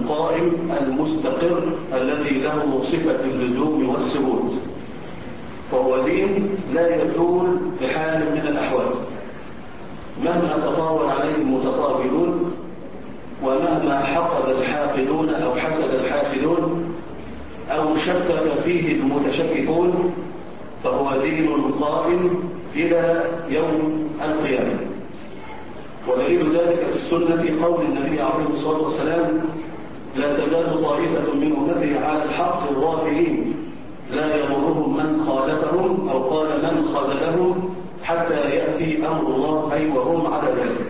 القائم المستقر الذي له صفة اللزوم والثبوت، فهو دين لا يزول بحال من الأحوال مهما تطاول عليه المتطاولون، ومهما حقد الحاقدون أو حسد الحاسدون أو شكك فيه المتشككون، فهو دين قائم إلى يوم القيامة. ودليل ذلك في السنة قول النبي عليه الصلاة والسلام: لا تزال طائفة من أمتي على الحق الظاهرين لا يضرهم من خالفهم أو قال من خذلهم حتى يأتي أمر الله، أي وهم على ذلك.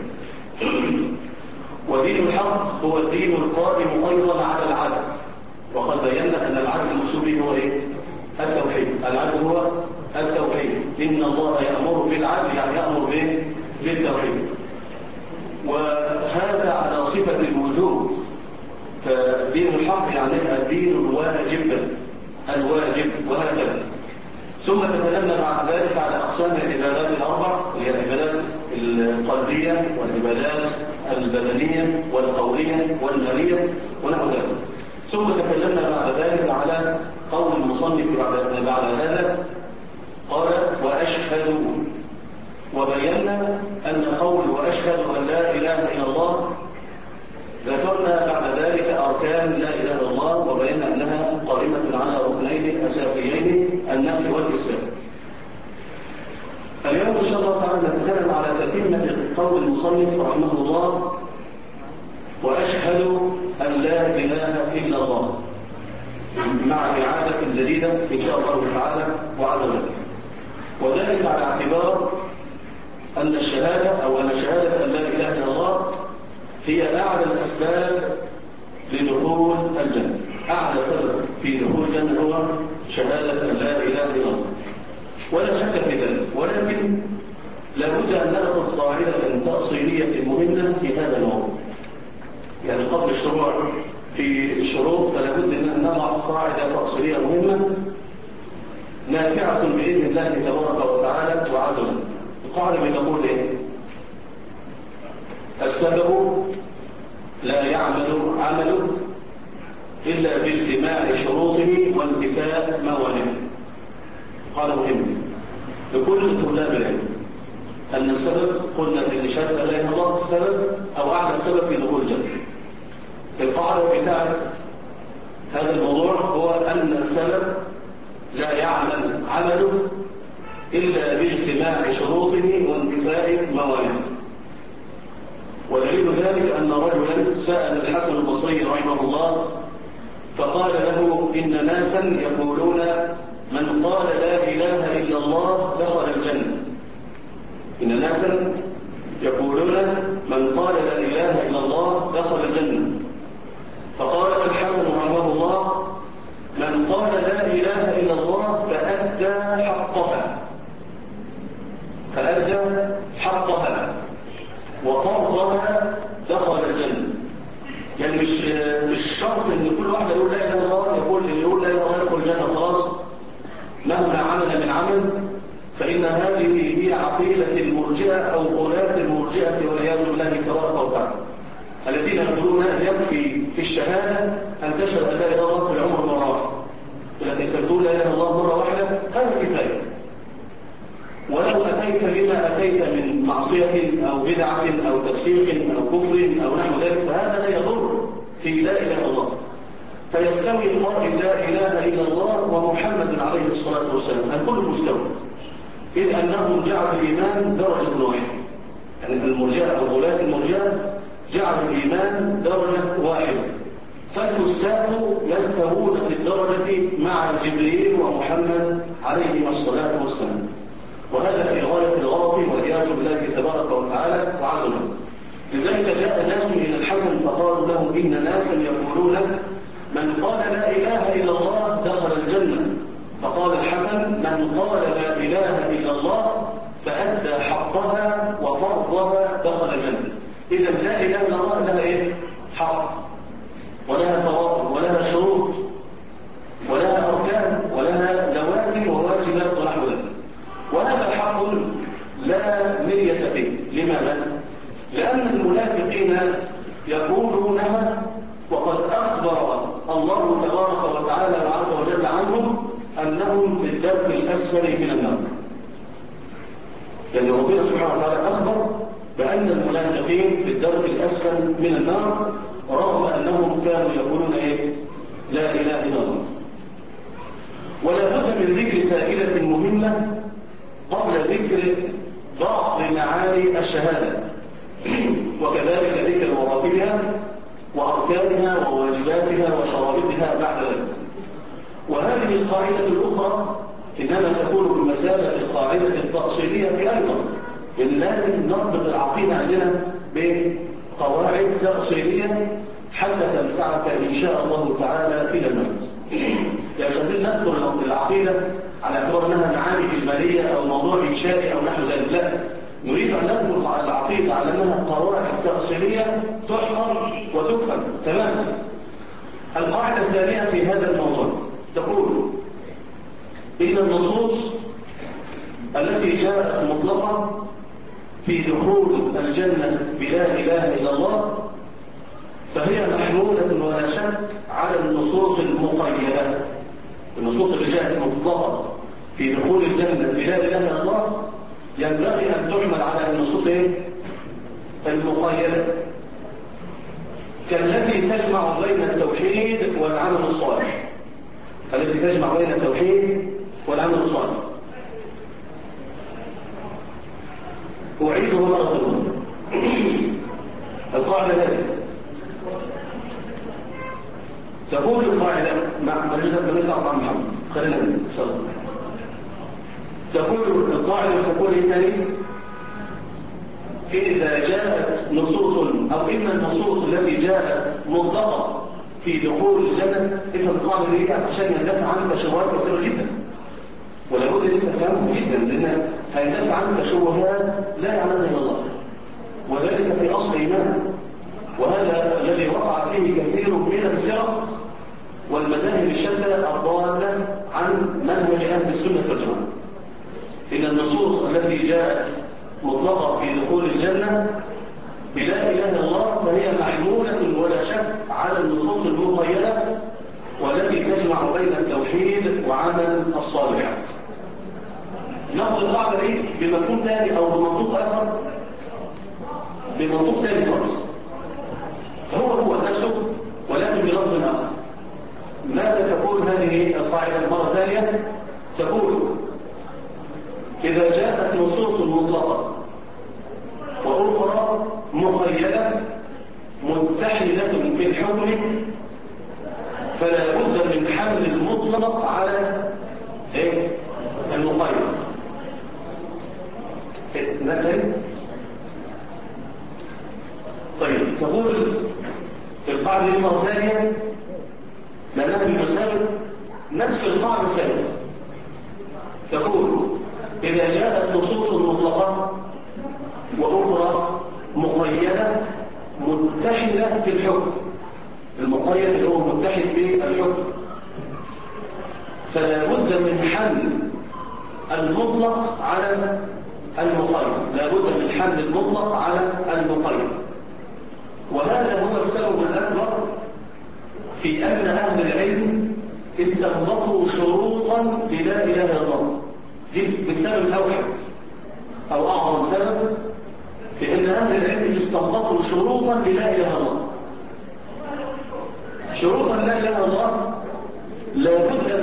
ودين الحق هو الدين القائم أيضا على العدل، وقد بينا أن العدل المقصود به هو إيه؟ التوحيد. العدل هو التوحيد. إن الله يأمر بالعدل، يعني يأمر بالتوحيد، وهذا على صفة الوجوب. فدين الحق يعني الدين الواجب وهكذا. ثم تكلمنا بعد ذلك على أقسام العبادات الأربع، وهي العبادات القلبية والعبادات البدنية والقولية والمالية ونحو ذلك. ثم تكلمنا بعد ذلك على قول المصنف بعد هذا قال: وأشهد. وبينا أن قول وأشهد أن لا إله إلا الله، ذكرنا بعد ذلك أركان لا إله إلا الله، وبينا أنها قائمة على ركنين أساسيين: النفي والإثبات. اليوم إن شاء الله تعالى نتكلم على تتمة قول المصنف رحمه الله: وأشهد أن لا إله إلا الله، مع إعادة جديدة إن شاء الله تعالى وعز وجل. وذلك على اعتبار أن الشهادة أو أن شهادة أن لا إله إلا الله هي أعلى الأسباب لدخول الجنة. أعلى سبب في دخول الجنة هو شهادة أن لا إله إلا الله، ولا شك في ذلك. ولكن لابد أن نأخذ قاعدة تأصيلية مهمة في هذا الموضوع. يعني قبل الشروع في الشروط فلابد أن نضع قاعدة تأصيلية مهمة نافعة بإذن الله تبارك وتعالى وعز وجل. القاعدة بتقول إيه؟ السبب لا يعمل عمله إلا باجتماع شروطه وانتفاء موانعه. قاعدة مهمة لكل طلاب العلم، أن السبب قلنا في شهادة لا إله إلا الله السبب أو أعلى سبب في دخول الجنة. القاعدة بتاعت هذا الموضوع هو أن السبب لا يعمل عمله إلا باجتماع شروطه وانتفاء موانعه. ودليل ذلك أن رجلا سأل الحسن البصري رحمه الله فقال له: إن ناسا يقولون من قال لا إله إلا الله دخل الجنة. إن ناسا يقولون من قال لا إله إلا الله دخل الجنة. فقال الحسن رحمه الله: من قال لا إله إلا الله فأدى حقها وفرضها دخل الجنة. يعني مش شرط ان كل واحد يقول لا اله الا الله يقول لا اله الا الله يدخل الجنة خلاص مهما عمل من عمل. فإن هذه هي عقيدة المرجئة أو قولات المرجئة والعياذ بالله تبارك وتعالى، الذين يقولون يكفي في الشهادة أن تشهد أن لا إله إلا الله في العمر مرة واحدة، التي تقول لا إله إلا الله مرة واحدة هذا كفاية. ولو أتيت بما أتيت من معصية أو بدعة أو تفسيق أو كفر أو نحو ذلك فهذا لا يضر في لا إله إلا الله. فيستوي قائل لا إله إلا الله ومحمد عليه الصلاة والسلام، الكل مستوى، إذ أنهم جعلوا الإيمان درجة واحدة. يعني المرجئة أو غلاة المرجئة جعلوا الإيمان درجة واحدة، فالفساق يستوون في الدرجة مع جبريل ومحمد عليه الصلاة والسلام. وهذا في غاية الغلط والعياذ بالله تبارك وتعالى وعز وجل. لذلك جاء ناس إلى الحسن فقالوا له: إن ناسا يقولون من قال لا إله إلا الله دخل الجنة. فقال الحسن: من قال لا إله إلا الله فأدى حقها وفرضها دخل الجنة. إذا لا إله إلا الله لها إيه؟ حق، ولها فرائض، ولها شروط، ولها أركان، ولها لوازم وواجبات ونحو ذلك. وهذا حق لا مرية فيه. لماذا؟ لأن المنافقين يقولونها وقد أخذوا الدرك الأسفل من النار. لأن ربنا سبحانه وتعالى أخبر بأن المنافقين في الدرك الأسفل من النار رغم أنهم كانوا يقولون إيه؟ لا إله إلا الله. ولا بد من ذكر فائدة مهمة قبل ذكر بعض معاني الشهادة، وكذلك ذكر مراتبها وأركانها وواجباتها وشرائطها بعد ذلك. وهذه القاعدة الأخرى إنما تكون بمثابة القاعدة التأصيلية أيضا، لأن لازم نربط العقيدة عندنا بقواعد تأصيلية حتى تنفعك إن شاء الله تعالى إلى الموت. يعني مش عايزين ندخل العقيدة على اعتبار أنها معاني إجمالية أو موضوع إنشائي أو نحو ذلك، لا، نريد أن ندخل العقيدة على أنها قواعد تأصيلية تحفظ وتفهم تماما. القاعدة الثانية في هذا الموضوع تقول إن النصوص التي جاءت مطلقة في دخول الجنة بلا إله إلا الله فهي محمولة ولا شك على النصوص المقيدة. النصوص اللي جاءت مطلقة في دخول الجنة بلا إله إلا الله ينبغي أن تحمل على النصوص المقيدة، كالتي تجمع بين التوحيد والعمل الصالح، التي تجمع بين التوحيد والعمل الصالح. أعيدها مرة أخرى. القاعدة هذه تقول القاعدة ماليش دعوة مع محمد، خلينا إن شاء الله. تقول القاعدة تقول إيه تاني؟ إذا جاءت نصوص أو إن النصوص التي جاءت مطلقة في دخول الجنة، افهم القاعدة دي عشان يندفع عنك شبهات كثيرة جدا، ولا بد أن تفهمها جدا، لأن هيندفع عنك شبهات لا يعلمها إلا الله، وذلك في أصل إيمان. وهذا الذي وقع فيه كثير من الفرق والمذاهب الشتى الضالة عن منهج أهل السنة والجماعة. إن النصوص التي جاءت مطلقة في دخول الجنة بلا إله إلا الله فهي محمولة ولا شك على النصوص المقيدة والتي تجمع بين التوحيد وعمل الصالحات. ناخذ القاعدة دي بمفهوم ثاني أو بمنطوق آخر، بمنطوق ثاني خالص، هو نفسه ولكن بلفظ آخر. ماذا تقول هذه القاعدة مرة ثانية؟ تقول إذا جاءت نصوص مطلقة وأخرى مقيدة متحدة في الحكم فلا بد من حمل المطلق على المقيد. مثلا طيب تقول القاعدة دي مرة ثانية لأنها بالمسابق نفس القاعدة السابقة. تقول إذا جاءت نصوص مطلقة وأخرى مقيدة متحدة في الحكم، المقيد اللي هو متحد في الحكم، فلا بد من حمل المطلق على المقيد، لا بد من حمل المطلق على المقيد. وهذا هو السبب الأكبر في أن أهل العلم استنبطوا شروطا للا إله إلا الله. دي بالسبب الأوحد أو أعظم سبب في أن أهل العلم استنبطوا شروطا للا إله إلا الله. شروطا لا إله إلا الله لا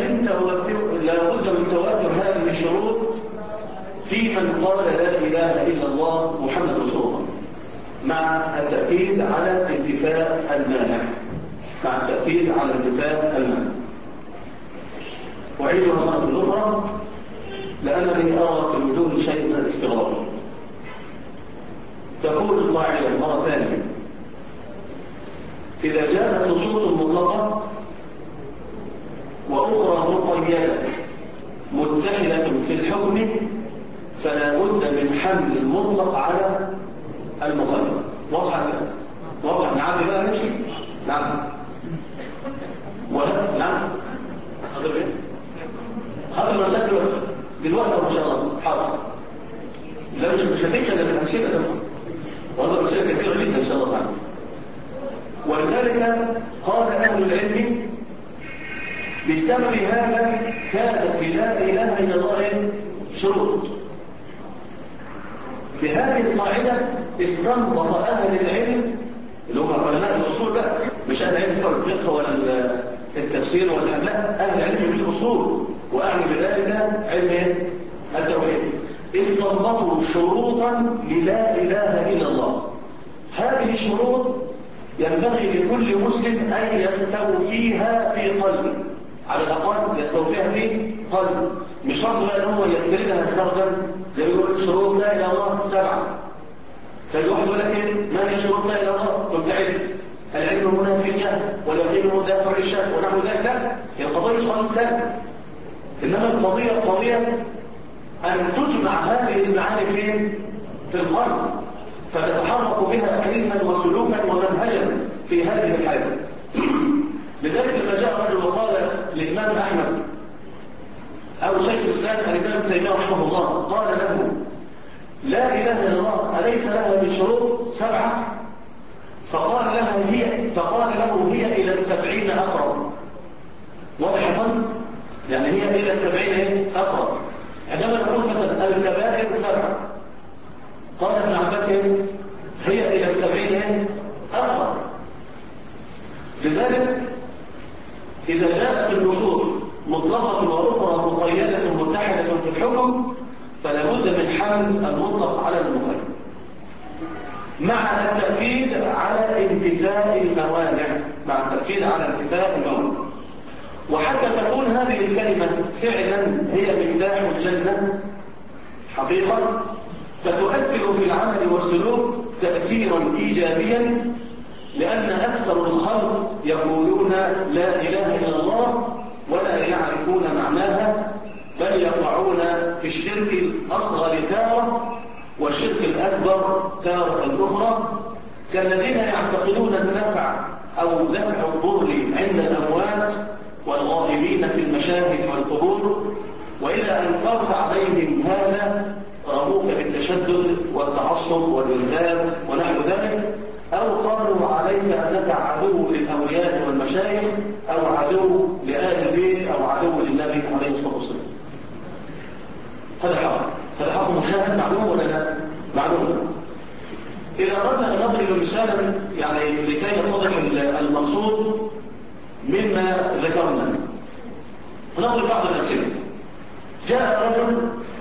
بد من توافر هذه الشروط في من قال لا إله إلا الله محمد رسول الله، مع التأكيد على انتفاء المانع، مع التأكيد على انتفاء المانع. أعيدها مرة أخرى لأنني أرى في الوجود شيء من الاستغراب. تقول القاعدة مرة ثانية إذا جاءت نصوص مطلقة وأخرى مقيدة متحدة في الحكم فلا بد من حمل المطلق على المقيد. واضح نعم بقى نمشي؟ نعم نعم حاضر ايه؟ هذا المسألة دلوقتي ان شاء الله حاضر. لا مش هتمشي الا بالأمثلة ده، وهذا أمثلة كثيرة جدا ان شاء الله تعالى. ولذلك قال أهل العلم بسبب هذا كانت في لا إله إلا الله شروط. في هذه القاعدة استنبط أهل العلم اللي هم علماء الأصول بقى، مش أهل العلم بتوع الفقه ولا التفسير ولا الحديث، لا، أهل العلم بالأصول، وأعني بذلك علم التوحيد، استنبطوا شروطا للا إله إلا الله. هذه الشروط ينبغي لكل مسلم أن يستوفيها في قلبه، على الأقل يستوفيها في قلبه، مش شرط بقى ان هو يسردها سردا زي ما يقول شروط لا اله الا الله 7. فالواحد يقول لك ايه؟ ما هي شروط لا اله الا الله؟ قلت عد العلم هنا في الجهل واليقين هو دافع الشك ونحو ذلك. لا، هي القضيه مش خالص ثابت، انما القضيه ان تجمع هذه المعاني فين؟ في القلب، فنتحرك بها علما وسلوكا ومنهجا في هذه الحاله. لذلك لما جاء رجل وقال للامام احمد أو شيخ الإسلام الإمام ابن تيمية رحمه الله، قال له لا إله إلا الله أليس لها من شروط 7؟ فقال له هي إلى 70 أقرب. واضح؟ يعني هي إلى 70 أقرب. عندما نقول مثلا الكبائر 7، قال ابن عباس هي إلى 70 أقرب. لذلك إذا جاءت النصوص مطلقة وأخرى مقيدة متحدة في الحكم فلا بد من حمل المطلق على المقيد مع التأكيد على انتفاء الموانع. وحتى تكون هذه الكلمة فعلا هي مفتاح الجنة حقيقة، فتؤثر في العمل والسلوك تأثيرا إيجابيا، لأن أكثر الخلق يقولون لا إله إلا الله ولا يعرفون معناها، بل يقعون في الشرك الأصغر تارة والشرك الأكبر تارة أخرى، كالذين يعتقدون النفع أو دفع الضر عند الأموات والغائبين في المشاهد والقبور، وإذا أنكرت عليهم هذا رموك بالتشدد والتعصب والإرهاب ونحو ذلك، أو قالوا عليك أنك عدو للأولياء والمشايخ أو عدو لآل البيت أو عدو للنبي عليه الصلاة والسلام. هذا حق مشاهد معلوم ولا لا؟ معلوم. إذا أردنا أن نضرب مثالا يعني لكي نتضح المقصود مما ذكرنا، نضرب بعض الأمثلة. جاء رجل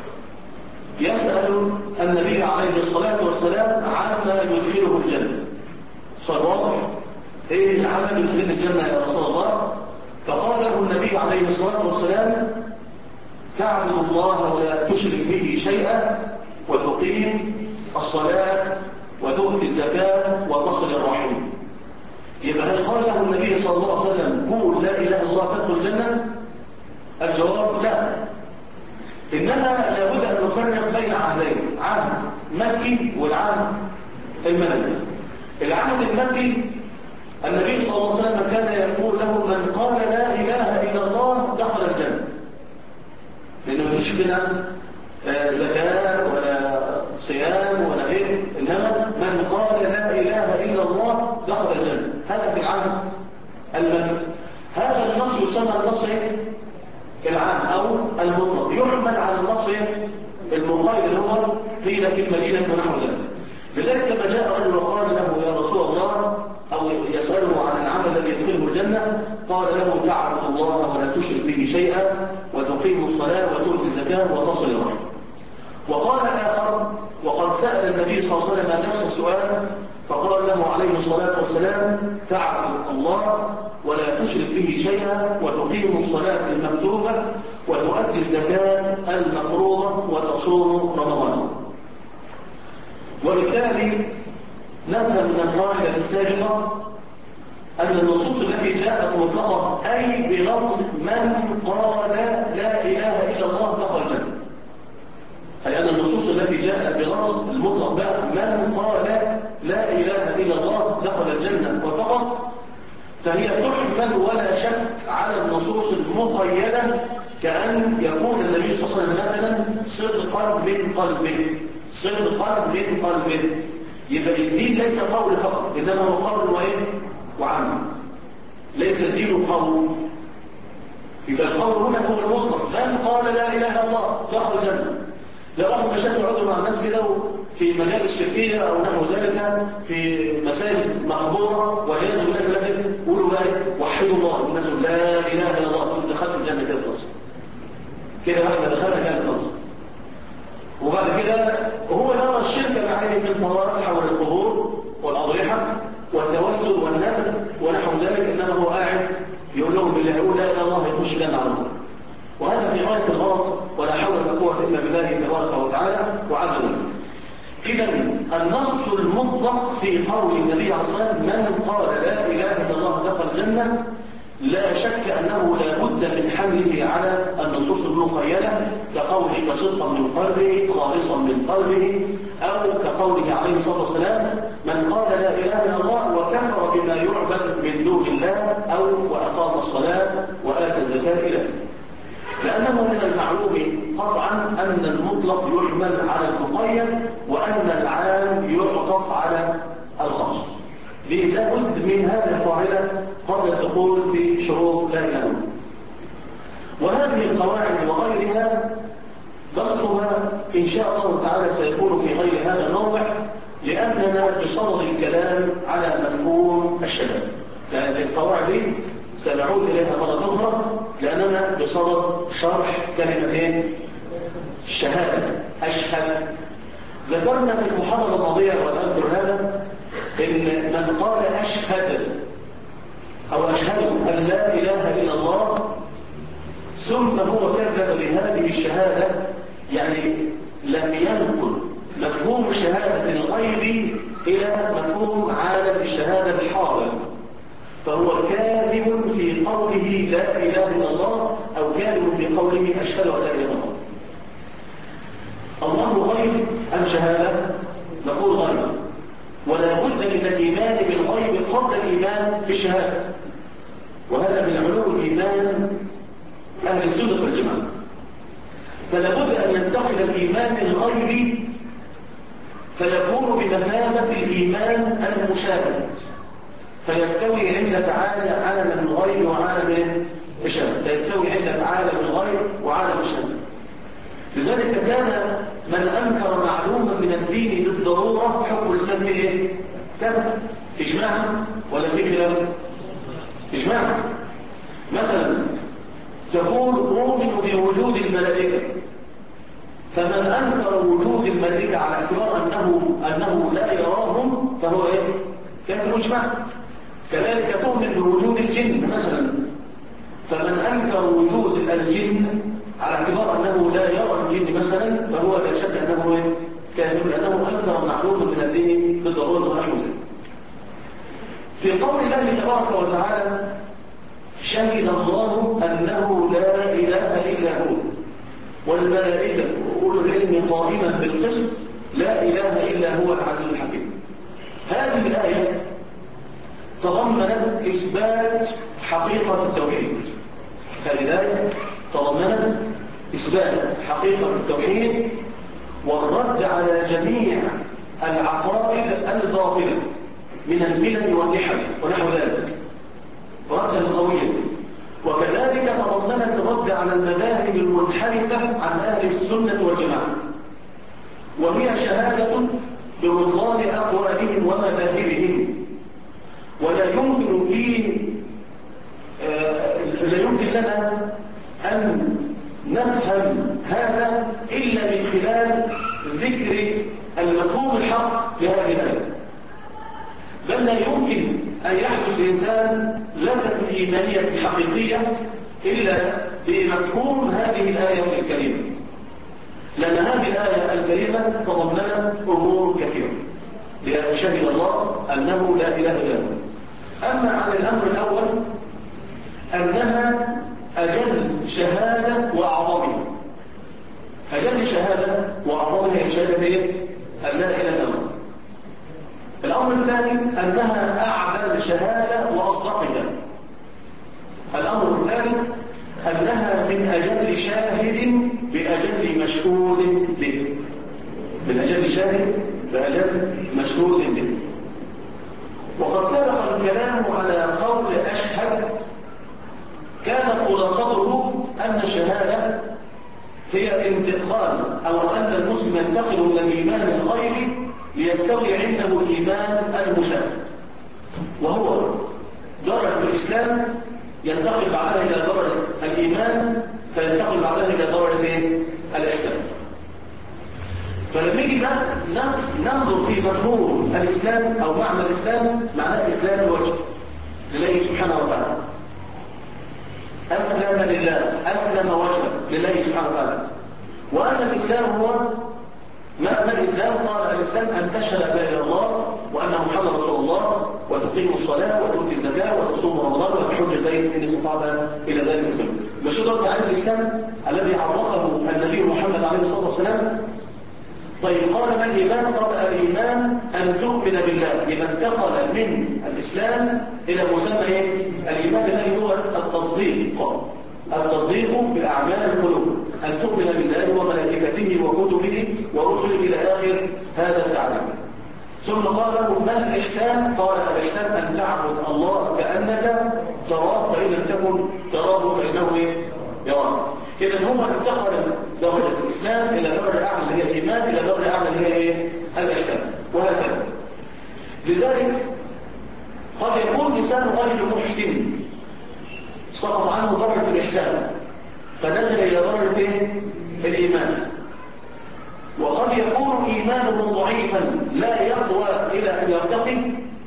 يسأل النبي عليه الصلاة والسلام عما يدخله الجنة. صار واضح؟ ايه العمل يدخل الجنة يا رسول الله؟ فقال له النبي عليه الصلاة والسلام تعبد الله ولا تشرك به شيئا وتقيم الصلاة وتؤتي الزكاة وتصل الرحم. يبقى هل قال له النبي صلى الله عليه وسلم قول لا إله إلا الله تدخل الجنة؟ الجواب لا، إنما لابد أن نفرق بين عهدين، عهد مكي والعهد المدني. العهد المكي النبي صلى الله عليه وسلم كان يقول له من قال لا إله إلا الله دخل الجنة، لأنه مفيش فينا زكاة ولا صيام ولا غيره، إنما من قال لا إله إلا الله دخل الجنة. هذا في العهد المكي. هذا النص يسمى النص العام أو المطلق، يحمل على النص المقيد اللي هو قيل في المدينة ونحو ذلك. لذلك لما جاء رجل وقال له يا رسول الله أو يسأله عن العمل الذي يدخله الجنة، قال له تعبد الله ولا تشرك به شيئا وتقيم الصلاة وتؤتي الزكاة وتصل الرحم. وقال آخر وقد سأل النبي صلى الله عليه وسلم نفس السؤال فقال له عليه الصلاة والسلام تعبد الله ولا تشرك به شيئا وتقيم الصلاة المكتوبة وتؤدي الزكاة المفروضة وتصوم رمضان. وبالتالي نفهم من القاعدة السابقة أن النصوص التي جاءت مطلقة أي بلفظ من قال لا إله إلا الله دخل الجنة، أي أن النصوص التي جاءت بلفظ المطلق بقى من قال لا إله إلا الله دخل الجنة وفقط، فهي تحمل ولا شك على النصوص المقيدة، كأن يكون النبي صلى الله عليه وسلم مثلا صدقا من قلبه. يبقى الدين ليس قول فقط، إنما هو قول وعمل. ليس الدين قول، يبقى القول هنا هو المطلق، من قال لا إله إلا الله دخل الجنة. لا بعض المشايخ يقعدوا مع الناس كده في مجال الشركية أو نحو ذلك في مساجد مقبورة والعياذ بالله كده يقولوا بقى وحدوا الله، والناس يقول لا إله إلا الله، يقولوا دخلت الجنة كده خلاص. كده احنا دخلنا الجنة خلاص. وبعد كده هو يرى الشرك بعينه من طوائف حول القبور والأضرحة والتوسل والنذر ونحو ذلك، إنما هو قاعد يقول لهم بالله يقول لا إله إلا الله يخش الجنة على طول. وهذا في غاية الغلط، ولا حول ولا قوة إلا بالله تبارك وتعالى وعز وجل. إذا النص المطلق في قول النبي عليه الصلاة والسلام من قال لا إله إلا الله دخل الجنة لا شك أنه لا بد من حمله على النصوص المقيدة، كقوله صدقا من قلبه خالصا من قلبه، أو كقوله عليه الصلاة والسلام من قال لا إله إلا الله وكفر بما يعبد من دون الله، أو وأقام الصلاة وآتى الزكاة إلى آخره. لأنه من المعلوم قطعا أن المطلق يحمل على المقيد، وأن العام يعطف على الخاص. لابد من هذه القاعدة قبل الدخول في شروط لا إله إلا الله. وهذه القواعد وغيرها بسطها إن شاء الله تعالى سيكون في غير هذا الموضع، لأننا بصدد الكلام على مفهوم الشهادة. يعني القواعد دي سنعود إليها مرة أخرى، لأننا بصدد شرح كلمتين الشهادة أشهد. ذكرنا في المحاضرة الماضية وأذكر هذا إن من قال أشهد أو أشهد أن لا إله إلا الله ثم هو كذب بهذه الشهادة، يعني لم ينقل مفهوم شهادة الغيب إلى مفهوم عالم الشهادة الحاضر، فهو كاذب في قوله لا إله إلا الله، أو كاذب في قوله أشهد أن لا إله إلا الله. الله غيب أم شهادة؟ نقول غيب، ولا بد من الإيمان بالغيب قبل الإيمان بالشهادة، وهذا من علو الإيمان أهل السنة والجماعة. فلا بد أن ينتقل الإيمان الغيبي فيكون بمثابة الإيمان المشاهد، فيستوي عندك عالم الغيب وعالم الشهادة، فيستوي عندك عالم الغيب وعالم الشهادة. لذلك كان من أنكر معلوما من الدين بالضرورة حكم الإسلام فيه إيه؟ كذا إجماعا ولا في خلاف؟ إجماعا. مثلا تقول أؤمن بوجود الملائكة، فمن أنكر وجود الملائكة على اعتبار أنه لا يراهم فهو إيه؟ كافر إجماعا. كذلك تؤمن بوجود الجن مثلا، فمن أنكر وجود الجن على اعتبار أنه لا يرى الجن مثلا فهو لا شك أنه كافر، لأنه أنكر معلوما من الدين بالضرورة ونحو ذلك. في قول الله تبارك وتعالى شهد الله أنه لا إله إلا هو والملائكة أولو العلم قائما بالقسط لا إله إلا هو العزيز الحكيم. هذه الآية تضمنت إثبات حقيقة التوحيد. هذه الآية تضمنت إثبات حقيقة التوحيد والرد على جميع العقائد الباطلة من الملل والنحل ونحو ذلك ردا قويا. وكذلك تضمنت الرد على المذاهب المنحرفة عن أهل السنة والجماعة، وهي شهادة ببطلان أقوالهم ومذاهبهم، ولا يمكن لا يمكن لنا أن نفهم هذا إلا من خلال ذكر المفهوم الحق لهذه الآية. بل لا يمكن أن يحدث الإنسان لذة الإيمانية الحقيقية إلا بمفهوم هذه الآية الكريمة، لأن هذه الآية الكريمة تضمنت أمور كثيرة. شهد الله أنه لا إله إلا هو. أما عن الأمر الأول أنها أجل شهادة وأعظمها. أجل شهادة وأعظمها هي شهادة إيه؟ أن لا إله إلا الله. الأمر الثاني أنها أعلى شهادة وأصدقها. الأمر الثالث أنها من أجل شاهد بأجل مشهود به. من أجل شاهد بأجل مشهود به. وقد سبق الكلام على قول أشهد كان خلاصته أن الشهادة هي انتقال أو أن المسلم ينتقل من الإيمان الغيبي ليستوي عنده الإيمان المشاهد، وهو درجة الإسلام ينتقل بعدها إلى درجة الإيمان، فينتقل بعدها إلى درجة الإحسان. فلما يجي بقى ننظر في مفهوم الإسلام أو معنى الإسلام، معناه إسلام الوجه لله سبحانه وتعالى. أسلم لله، أسلم وجهه لله سبحانه وتعالى. وأن الإسلام هو ما الإسلام؟ قال الإسلام أن تشهد لا إله إلا الله وأن محمد رسول الله، وتقيم الصلاة وتؤتي الزكاة وتصوم رمضان وتحج البيت إن استطعت إلى ذلك سبيلا. مش ده تعريف الإسلام الذي عرفه النبي محمد عليه الصلاة والسلام؟ طيب قال ما الإيمان؟ قال الإيمان أن تؤمن بالله. يبقى انتقل من الإسلام إلى مسمى الإيمان الذي هو التصديق بالأعمال القلوب، أن تؤمن بالله وملائكته وكتبه ورسله إلى آخر هذا التعريف. ثم قال له ما الإحسان؟ قال الإحسان أن تعبد الله كأنك تراه، فإن لم تكن تراه فإنه يراك. إذا هو انتقل درجة الإسلام إلى درجة أعلى اللي هي الإيمان، إلى درجة أعلى اللي هي الإحسان، وهكذا. لذلك قد يكون إنسان غير محسن سقط عنه درجة الإحسان فنزل إلى درجة الإيمان، وقد يكون إيمانه ضعيفا لا يقوى إلى أن يرتقي،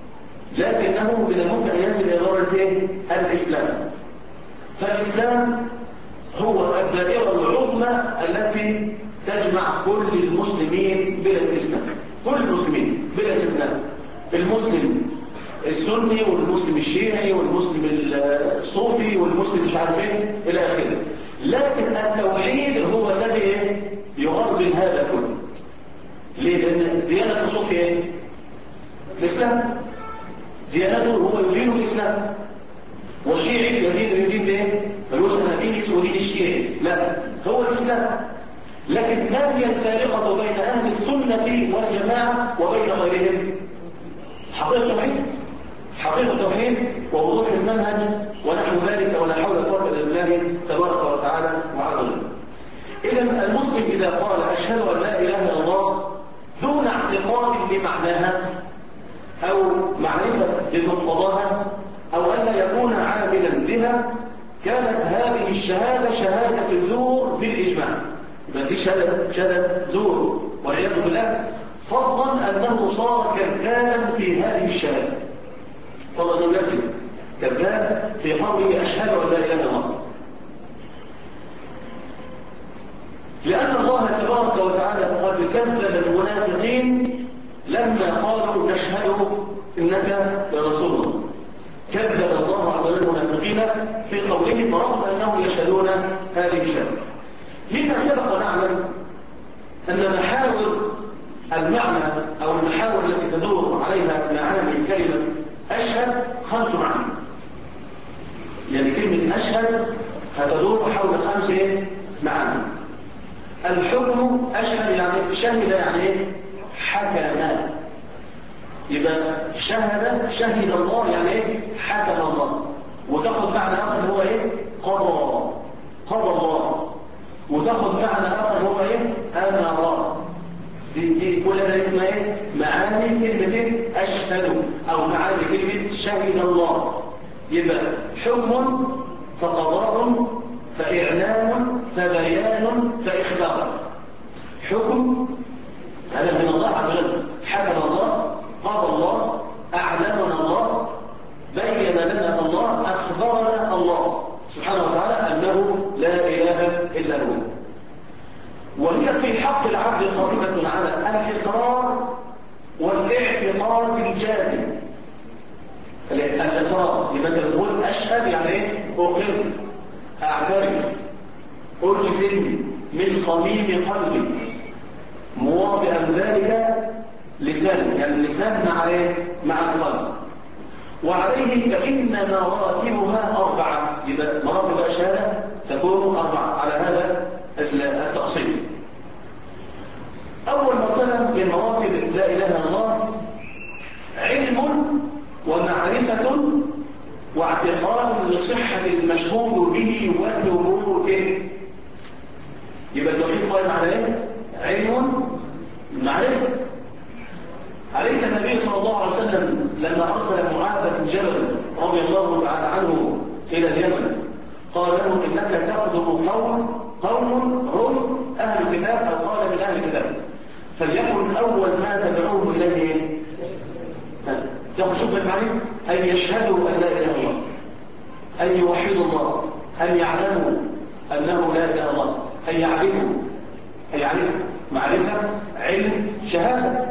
لكنه من الممكن أن ينزل إلى درجة الإسلام. فالإسلام هو الدائرة العظمى التي تجمع كل المسلمين بلا استثناء، كل المسلمين بلا استثناء، المسلم السني والمسلم الشيعي والمسلم الصوفي والمسلم مش عارف ايه الى اخره. لكن التوحيد هو الذي يغربل هذا كله. ليه؟ لان ديانة الصوفي ايه؟ الاسلام. ديانته هو يدين الاسلام، والشيعي يدين بايه؟ فلوس انا دين اسمه دين الشيعي، لا هو الاسلام. لكن ما هي الفارقة بين اهل السنة والجماعة وبين غيرهم؟ حقيقة التوحيد، حقيقة التوحيد ووضوح المنهج ونحو ذلك، ولا حول ولا قوة إلا بالله تبارك وتعالى وعز وجل. إذا المسلم إذا قال أشهد أن لا إله إلا الله دون اعتقاد بمعناها أو معرفة بمقتضاها أو أن يكون عاملا بها، كانت هذه الشهادة شهادة زور بالإجماع. يبقى دي شهادة زور والعياذ بالله، فضلا أنه صار كذابا في هذه الشهادة، فضلا أنه يكذب كذاب في قوله أشهد أن لا إله إلا الله. لأن الله تبارك وتعالى قد كذب المنافقين لما قالوا نشهد إنك لرسول الله. كذب الله عز وجل المنافقين في قولهم رغم أنهم يشهدون هذه الشهادة. مما سبق نعلم أن محاور المعنى أو المحاور التي تدور عليها معاني كلمة أشهد 5 معاني. يعني كلمة أشهد هتدور حول 5 معاني. الحكم أشهد يعني شهد يعني حكم، يبقى شهد الله يعني حكم الله، وتاخد معنى آخر هو قضى الله، وتاخد معنى آخر هو أمر. دي كل ده اسمها معاني كلمة أشهد أو معاني كلمة شهد الله. يبقى حكم فقضاء فإعلام فبيان فإخبار. حكم هذا من الله عز وجل، حكم الله، قضى الله، أعلمنا الله، بين لنا الله، أخبرنا الله سبحانه وتعالى أنه لا إله إلا هو. وهي في حق العبد قائمة على الإقرار والاعتقاد الجازم. الإقرار يبقى أنت بتقول أشهد يعني أقر، أعترف، أجزم من صميم قلبي، مواطئا ذلك لسان، يعني اللسان مع القلب. وعليه فإن مراتبها 4. يبقى مراتب الشهادة تكون 4 على هذا التأصيل. أول مرتبة من مراتب لا إله إلا الله علم ومعرفة واعتقاد لصحة المشهود به وثبوته. يبقى التوحيد قائم على ايه؟ علم معرفة. أليس النبي صلى الله عليه وسلم لما أرسل معاذ بن جبل رضي الله تعالى عنه إلى اليمن قال له إنك تقدم قوم هم أهل الكتاب، أو قال من أهل الكتاب، فليكن أول ما تدعوه إليه شوف المعنى أن يشهدوا أن لا إله إلا الله، أن يوحدوا الله، أن يعلموا أنه لا إله إلا الله، أن يعرفوا، أن يعرفوا معرفة علم شهادة.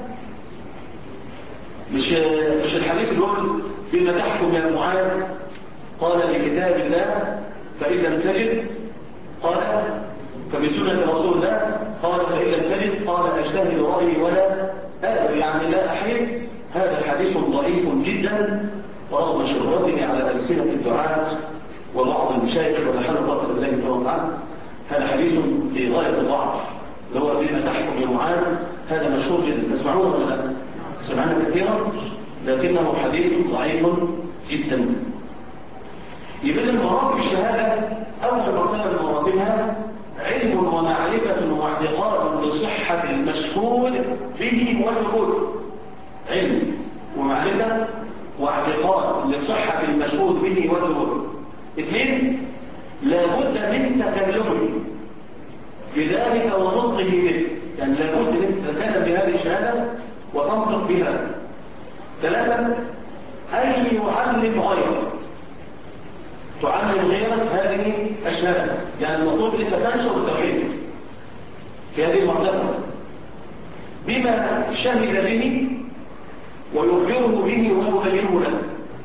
مش الحديث يقول بما تحكم يا معاذ؟ قال بكتاب الله فإن لم تجد قال فبسنة رسول الله قال فإن لم تجد قال أجتهد رأيي ولا يعني لا أحيل. هذا حديث ضعيف جدا ورغم شهرته على ألسنة الدعاة وبعض المشايخ ولا حول ولا قوة إلا بالله تعالى، هذا حديث في غاية الضعف اللي هو بما تحكم يا معاذ. هذا مشهور جدا، تسمعونه ولا لا؟ سمعنا كثيرا، لكنه حديث ضعيف جدا. يبقى مراتب الشهادة أول مرتبة من مراتبها علم ومعرفة واعتقاد لصحة المشهود به وثبوته. علم ومعرفة واعتقاد لصحة المشهود به وثبوته. اثنين، لابد من تكلمه بذلك ونطقه به، يعني لابد من تتكلم بهذه الشهادة وتنطق بها. ثلاثة، أن يعلم غيره، تعلم غيرك هذه الشهادة، يعني المطلوب لك تنشر التوحيد في هذه المرتبة بما شهد به ويخبره به ويبينه له.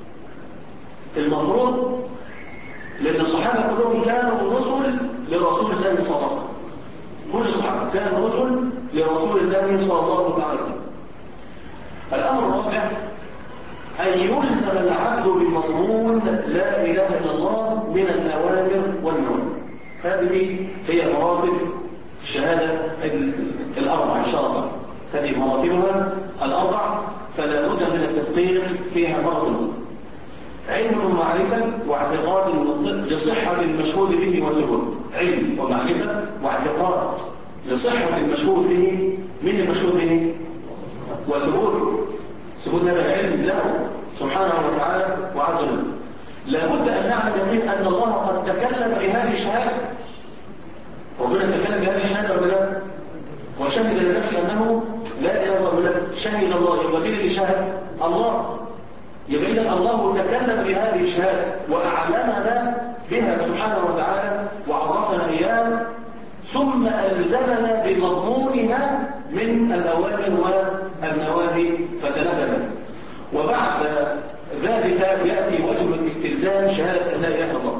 المفروض لأن الصحابة كلهم كانوا رسل لرسول الله صلى الله عليه وسلم، كل الصحابة كانوا رسل لرسول الله صلى الله عليه وسلم. الأمر الرابع أن يلزم العبد بمضمون لا إله إلا الله من الأوامر والنواهي. هذه هي مراتب الشهادة الأربع إن شاء الله، هذه مراتبها الأربع، فلا بد من التدقيق فيها مرة. علم ومعرفة واعتقاد لصحة المشهود به وثبوته. علم ومعرفة واعتقاد لصحة المشهود به، من المشهود به وثبوته، ثبوت هذا العلم له سبحانه وتعالى وعز وجل. لابد أن نعلم يقين أن الله قد تكلم بهذه الشهادة. ربنا تكلم بهذه الشهادة ولا لا؟ وشهد لنفسه أنه لا إله إلا الله، شهد الله، يبقى مين اللي شهد؟ الله. يبقى إذا الله تكلم بهذه الشهادة وأعلمنا بها سبحانه وتعالى وعرفنا إياها، ثم ألزمنا بمضمونها من الأوامر والنواهي فتنبه. وبعد ذلك يأتي وجه الاستلزام شهادة أن لا إله إلا الله.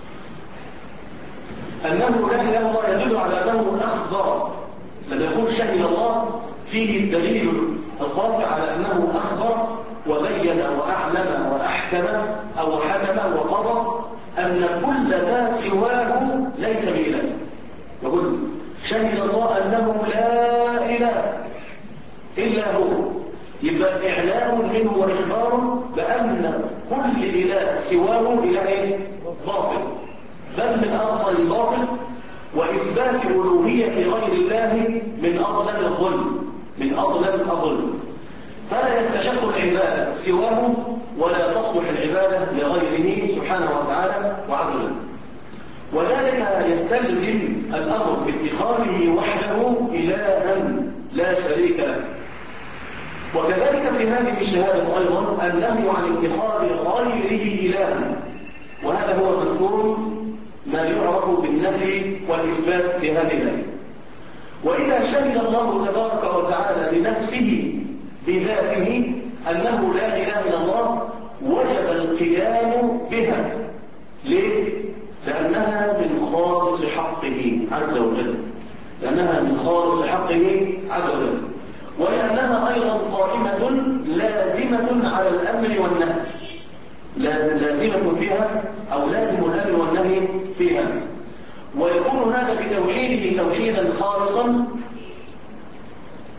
أنه لا إله إلا الله يدل على أنه أخبر. لما يقول شهد الله فيه الدليل القاطع على أنه أخبر وبين وأعلم وأحكم أو حكم وقضى أن كل ما سواه ليس بإله. يقول شهد الله أنه لا إله إلا هو، يبقى إعلام منه وإخبار بأن كل إله سواه إله باطل، بل من أفضل الباطل، وإثبات ألوهية غير الله من أظلم الظلم، من أظلم الظلم. فلا يستحق العبادة سواه ولا تصلح العبادة لغيره سبحانه وتعالى وعز وجل. وذلك يستلزم الأمر باتخاذه وحده إلها لا شريك له. وكذلك في هذه الشهادة أيضا النهي عن اتخاذ غيره إلها، وهذا هو مفهوم ما يعرف بالنفي والإثبات في هذه الآية. وإذا شهد الله تبارك وتعالى لنفسه بذاته أنه لا إله إلا الله وجب القيام بها. ليه؟ لأنها من خالص حقه عز وجل، لأنها من خالص حقه عز وجل، ولأنها أيضا قائمة لازمة على الأمر والنهي، لازمة فيها أو لازم الأمر والنهي فيها. ويكون هذا بتوحيده توحيدا خالصا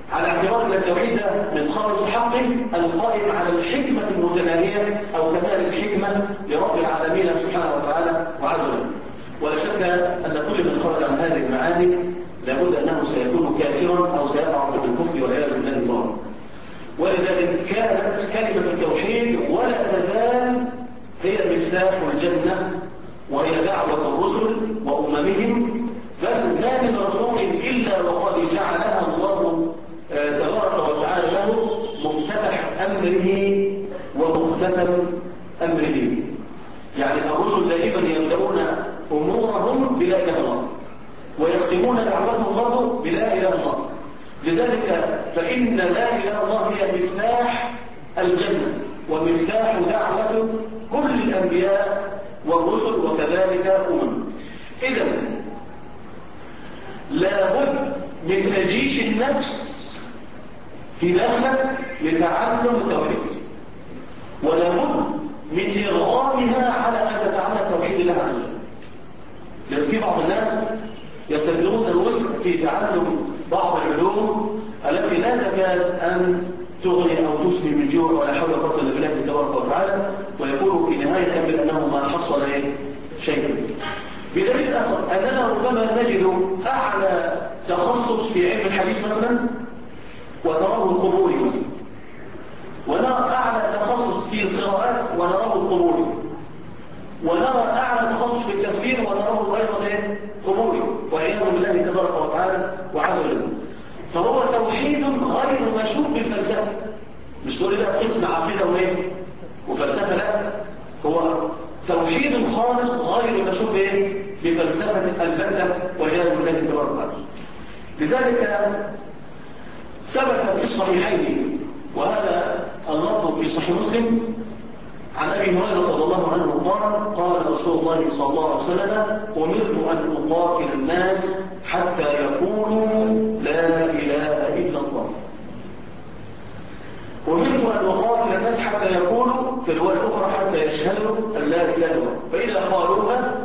على اعتبار أن التوحيد ده من خالص حقه القائم على الحكمة المتناهية أو كمال الحكمة لرب العالمين سبحانه وتعالى وعز وجل. ولا شك أن كل من خرج عن هذه المعاني لابد أنه سيكون كافرا أو سيقع في الكفر والعياذ بالله تعالى. ولذلك كانت كلمة التوحيد ولا تزال هي مفتاح الجنة، وهي دعوة الرسل وأممهم، بل ما من رسول إلا وقد جعلها الله تبارك وتعالى له مفتتح أمره ومختتم أمره. يعني الرسل دائما يبدأون أمورهم بلا إله إلا الله، ويختمون دعوتهم برضه بلا إله إلا الله. لذلك فإن لا إله إلا الله هي مفتاح الجنة ومفتاح دعوة كل الأنبياء والرسل وكذلك إذن لابد من تجيش النفس في داخلك لتعلم التوحيد، ولابد من إرغامها على أن تتعلم توحيد الله عز وجل. لأن في بعض الناس يستخدمون الوسع في تعلم بعض العلوم التي لا تكاد أن تغني أو تسمي من جوع ولا حول ولا قوة إلا بالله تبارك وتعالى، ويكون في نهاية الأمر أنه ما حصل شيئا. بدليل آخر أننا ربما نجد أعلى تخصص في علم الحديث مثلا وتراه القبوري مثلا، ونرى أعلى تخصص في القراءات ونراه القبوري، ونرى أعلى تخصص في التفسير ونراه أيضا قبوري والعياذ بالله تبارك وتعالى وعز وجل. فهو توحيد غير مشوب بالفلسفة. مش تقول لي قسم عقيدة وفلسفة، لا، هو توحيد خالص غير مشوب بفلسفة البتة والعياذ بالله تبارك وتعالى. لذلك ثبت في الصحيحين، وهذا اللفظ في صحيح مسلم، عن أبي هريرة رضي الله عنه قال: قال رسول الله صلى الله عليه وسلم: أمرت أن أقاتل الناس حتى يقولوا لا إله إلا الله. أمرت أن أقاتل الناس حتى يقولوا، في الرواية الأخرى حتى يشهدوا أن لا إله إلا الله، فإذا قالوها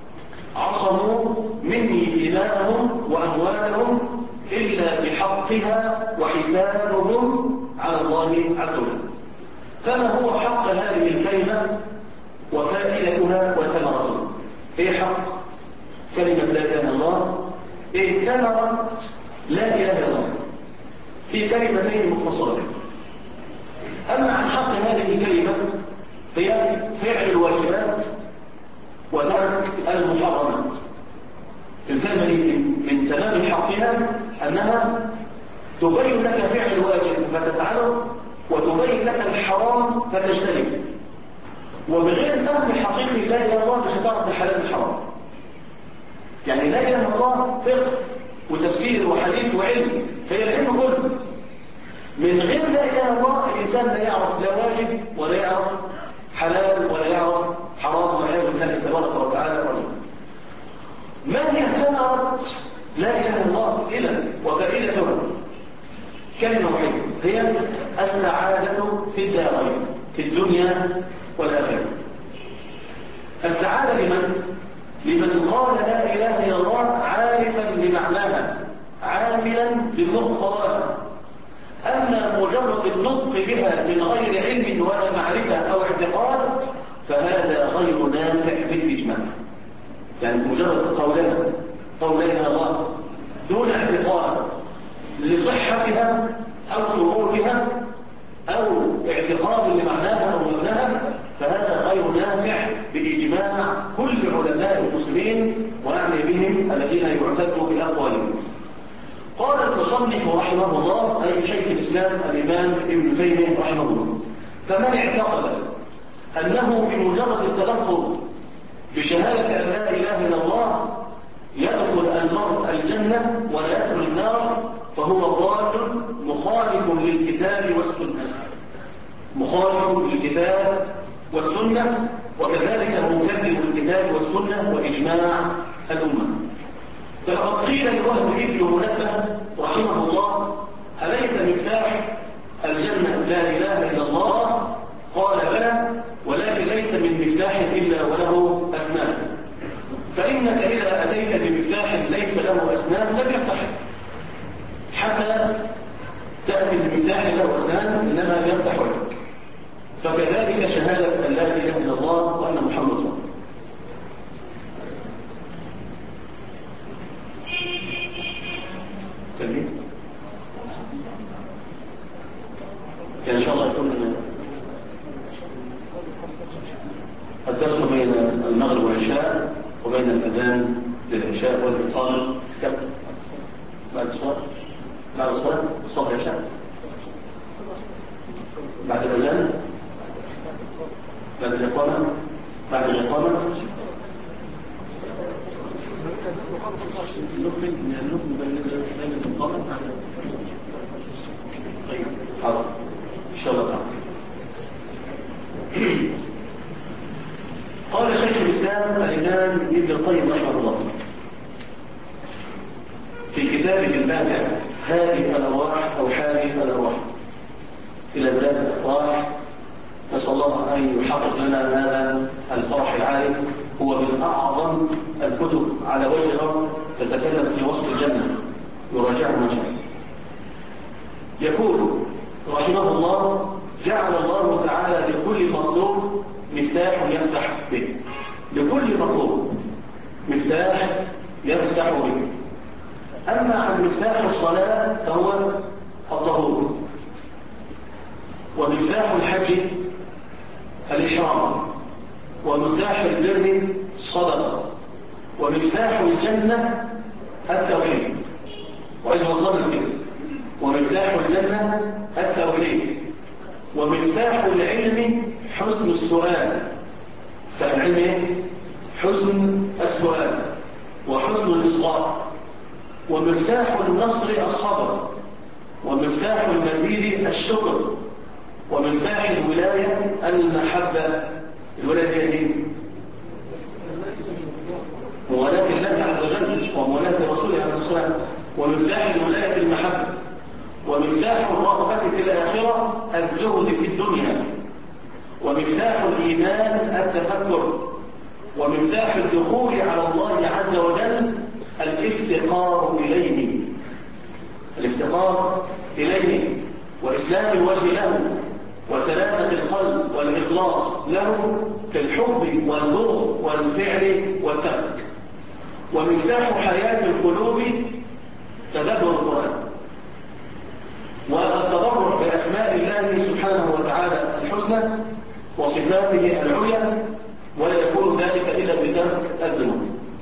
عصموا مني دماءهم وأموالهم إلا بحقها وحسابهم على الله عز وجل. فما هو حق هذه الكلمة وفائدتها وثمرتها؟ إيه حق كلمة لا إله إلا الله؟ إيه ثمرة لا إله إلا الله؟ في كلمتين مختصرين. أما عن حق هذه الكلمة هي فعل الواجبات وترك المحرمات. الكلمة دي من تمام حقها أنها تبين لك فعل الواجب فتفعله، وتبين لك الحرام فتجتنبه. وبغير فهم حقيقي لا إله إلا الله مش هتعرف الحلال والحرام. يعني لا إله إلا الله فقه وتفسير وحديث وعلم، هي العلم كله. من غير لا إله إلا الله الإنسان لا يعرف لا واجب ولا يعرف حلال ولا يعرف حرام والعياذ بالله تبارك وتعالى. ما هي ثمرة لا إله إلا الله إذن وفائدتها؟ كلمة واحدة، هي السعادة في الدارين، في الدنيا والآخرة. السعادة لمن قال لا إله إلا الله عارفا لمعناها عاملا بمقتضاها. أما مجرد النطق بها من غير علم ولا معرفة أو اعتقاد فهذا غير نافع بالإجماع. يعني مجرد قول لا إله إلا الله دون اعتقاد لصحتها أو ثبوتها أو اعتقاد لمعناها أو مبناها فهذا غير نافع بإجماع كل علماء المسلمين، وأعني بهم الذين يعتدوا بأقوالهم. قال المصنف رحمه الله أي شيخ الإسلام الإمام ابن تيمية رحمه الله: فمن اعتقد أنه بمجرد التلفظ بشهادة أن لا إله إلا الله يدخل المرء الجنة ولا يدخل النار فهو ضال مخالف للكتاب والسنة. مخالف للكتاب والسنة، وكذلك مكذب للكتاب والسنة وإجماع الأمة. فلقد قيل لوهب ابن منبه رحمه الله: أليس مفتاح الجنة لا إله إلا الله؟ قال: بلى، ولكن ليس من مفتاح إلا وله أسنان. فإنك إذا أتيت بمفتاح ليس له أسنان لم يفتح، حتى فكذلك شهادة أن لا إله إلا الله وأن محمد رسول الله. تمام؟ إن شاء الله يكون الدرس بين المغرب والعشاء وبين الأذان للعشاء والإقامة كم؟ بعد الصلاة؟ بعد الصلاة؟ صلاة العشاء؟ بعد الأذان؟ بعد الإقامة؟ بعد الإقامة؟ نكمل بين الإقامة. طيب حاضر إن شاء الله تعالى. قال شيخ الإسلام الإمام ابن القيم رحمه الله في كتابه الباهر هذه الأرواح أو هذه الأرواح إلى بلاد الأفراح، نسأل الله أن يحقق لنا هذا الفرح العالي. هو من أعظم الكتب على وجه الأرض تتكلم في وصف الجنة، يراجعه ما شاء. يقول رحمه الله: جعل الله تعالى لكل مطلوب مفتاح يفتح به. لكل مطلوب مفتاح يفتح به. أما عن مفتاح الصلاة فهو الطهور، ومفتاح الحج الإحرام، ومفتاح البر الصدقة، ومفتاح الجنة التوحيد. وعايز وصلنا كده. ومفتاح الجنة التوحيد، ومفتاح العلم حسن السؤال. فالعلم ايه؟ حسن السؤال وحسن الإصغاء. ومفتاح النصر الصبر، ومفتاح المزيد الشكر، ومفتاح الولاية المحبة. الولاية دي موالاة الله عز وجل وموالاة رسوله عليه الصلاة والسلام. ومفتاح الولاية المحبة. ومفتاح الرغبة في الآخرة الزهد في الدنيا. ومفتاح الإيمان التفكر. ومفتاح الدخول على الله عز وجل الافتقار إليه. الافتقار إليه وإسلام الوجه له، وسلامة القلب والإخلاص له في الحب والبغض والفعل والترك. ومفتاح حياة القلوب تدبر القرآن، والتضرع بأسماء الله سبحانه وتعالى الحسنى وصفاته العليا، ولا يكون ذلك إلا بترك الذنوب.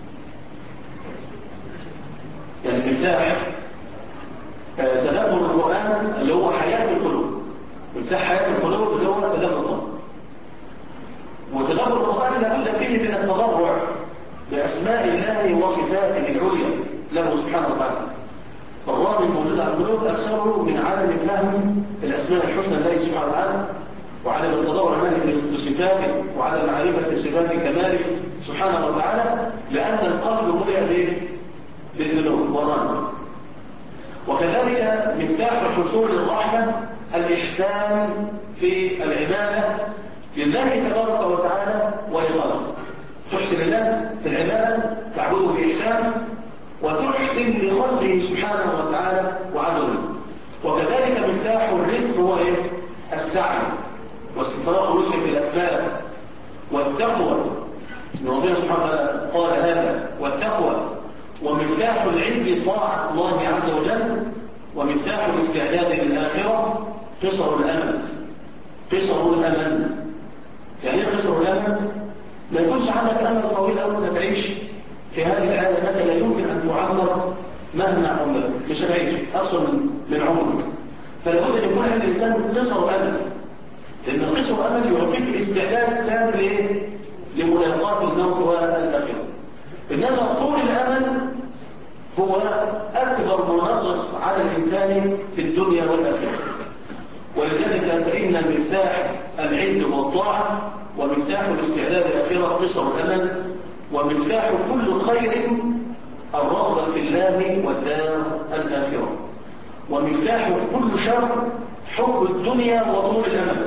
يعني مفتاح تدبر القرآن اللي هو حياة القلوب، مفتاح حياة القلوب اللي هو تدبر القرآن. وتدبر القرآن لابد فيه من التضرع بأسماء الله وصفاته العليا له سبحانه وتعالى. الرغم الموجود على القلوب أكثره من عدم فهم الأسماء الحسنى لله سبحانه وتعالى، وعدم التضرع بصفاته، وعدم معرفة صفات كماله سبحانه وتعالى، لأن القلب ملئ بالذنوب والرغم. وكذلك مفتاح حصول الرحمة الإحسان في العبادة لله تبارك وتعالى ولخلقه. تحسن الله في العبادة، تعبده بإحسان، وتحسن لخلقه سبحانه وتعالى وعز وجل. وكذلك مفتاح الرزق هو إيه؟ السعي واستفراغ الرزق في الأسباب والتقوى. ربنا سبحانه وتعالى قال هذا والتقوى. ومفتاح العز طاعة الله عز وجل. ومفتاح الاستعداد للآخرة قصر الأمل. قصر الأمل يعني ايه قصر الأمل؟ ما يكونش عندك أمل طويل أو أنك تعيش في هذه الحالة، أنك لا يمكن أن تعمر مهما عمرك، مش هتعيش أقصر من عمرك. فلابد أن يكون عند الإنسان قصر أمل، لأن قصر أمل يعطيك استعداد تام لملاقاة الموت والآخرة. إنما طول الأمل هو أكبر منغص على الإنسان في الدنيا والآخرة. ولذلك فإن مفتاح العز هو الطاعة، ومفتاح الاستعداد للآخرة قصر الأمل، ومفتاح كل خير الرغبة في الله والدار الآخرة، ومفتاح كل شر حب الدنيا وطول الأمل.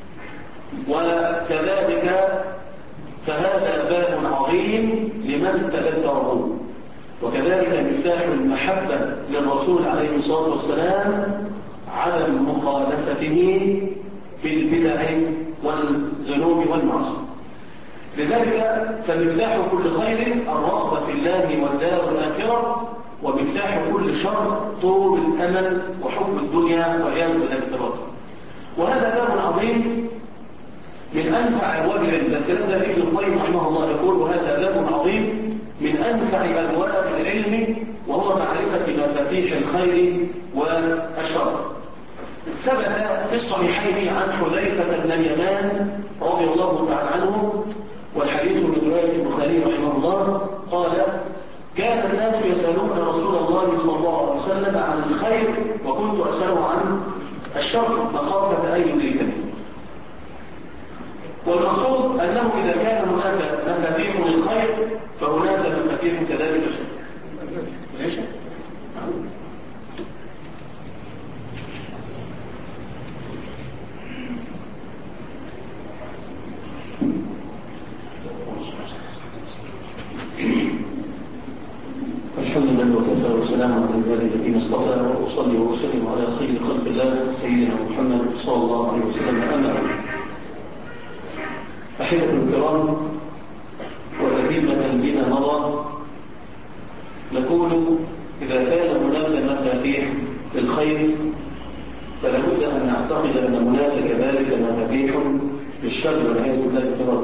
وكذلك فهذا باب عظيم لمن تدبره. وكذلك مفتاح المحبة للرسول عليه الصلاة والسلام عدم مخالفته في البدع والذنوب والمعاصي. لذلك فمفتاح كل خير الرغبة في الله والدار الآخرة، ومفتاح كل شر طول الأمل وحب الدنيا والعياذ بالله تعالى. وهذا باب عظيم من أنفع أبواب العلم. ده الكلام ده ابن القيم رحمه الله يقول: وهذا باب عظيم من أنفع أبواب العلم، وهو معرفة مفاتيح الخير والشر. ثبت في الصحيحين عن حذيفة بن اليمان رضي الله تعالى عنه، والحديث من رواية البخاري رحمه الله، قال: كان الناس يسألون رسول الله صلى الله عليه وسلم عن الخير، وكنت أسأله عن الشر مخافة أن يدركني. والمقصود أنه إذا كان هناك مفاتيح للخير فهناك مفاتيح كذلك الشر. ليش؟ الحمد لله وكفى وسلام على عباده الذين اصطفى، واصلي واسلم على خير خلق الله سيدنا محمد صلى الله عليه وسلم. اما بعد، أحبة الكرام، وتتمة بنا مضى، نقول إذا كان هناك مفاتيح للخير فلا بد أن نعتقد أن هناك كذلك مفاتيح للشر والعياذ بالله تعالى.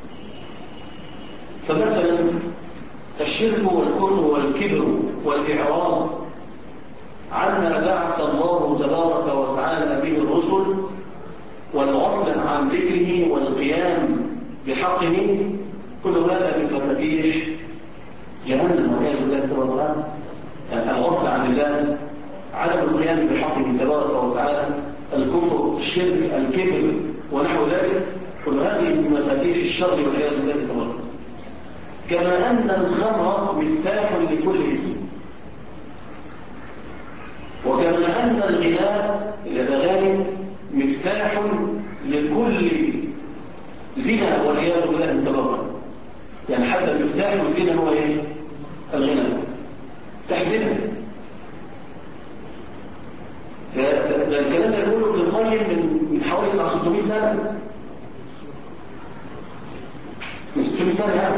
فمثلا الشرك والكفر والكبر والإعراض عما بعث الله تبارك وتعالى به الرسل، والغفلة عن ذكره والقيام بحقه، كل هذا من مفاتيح جهنم والعياذ بالله تعالى. الغفلة عن الله، عدم القيام بحقه تبارك وتعالى، الكفر، الشرك، الكبر ونحو ذلك، كل هذه من مفاتيح الشر والعياذ بالله تعالى. كما أن الخمر مفتاح لكل إثم، وكما أن الغناء الأغاني مفتاح لكل زنا والعياذ بالله تعالى. يعني حتى مفتاح الزنا هو ايه؟ الغناء. مفتاح زنا. ده الكلام ده يقوله ابن القيم من حوالي 600 سنة. من 600 سنة يعني.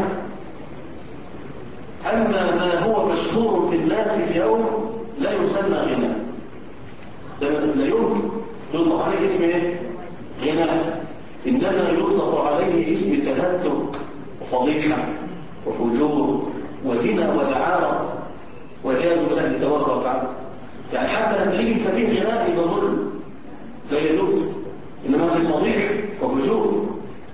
أما ما هو مشهور في الناس اليوم لا يسمى غناء. ده لا يمكن يطلق عليه اسم ايه؟ غناء. إنما يطلق عليه اسم تهتك وفضيحة وفجور وزنا ودعارة والعياذ بالله تبارك وتعالى. يعني حتى لما يجي نسميه غناء يبقى ظلم، لا يجوز، إنما في فضيحة وفجور.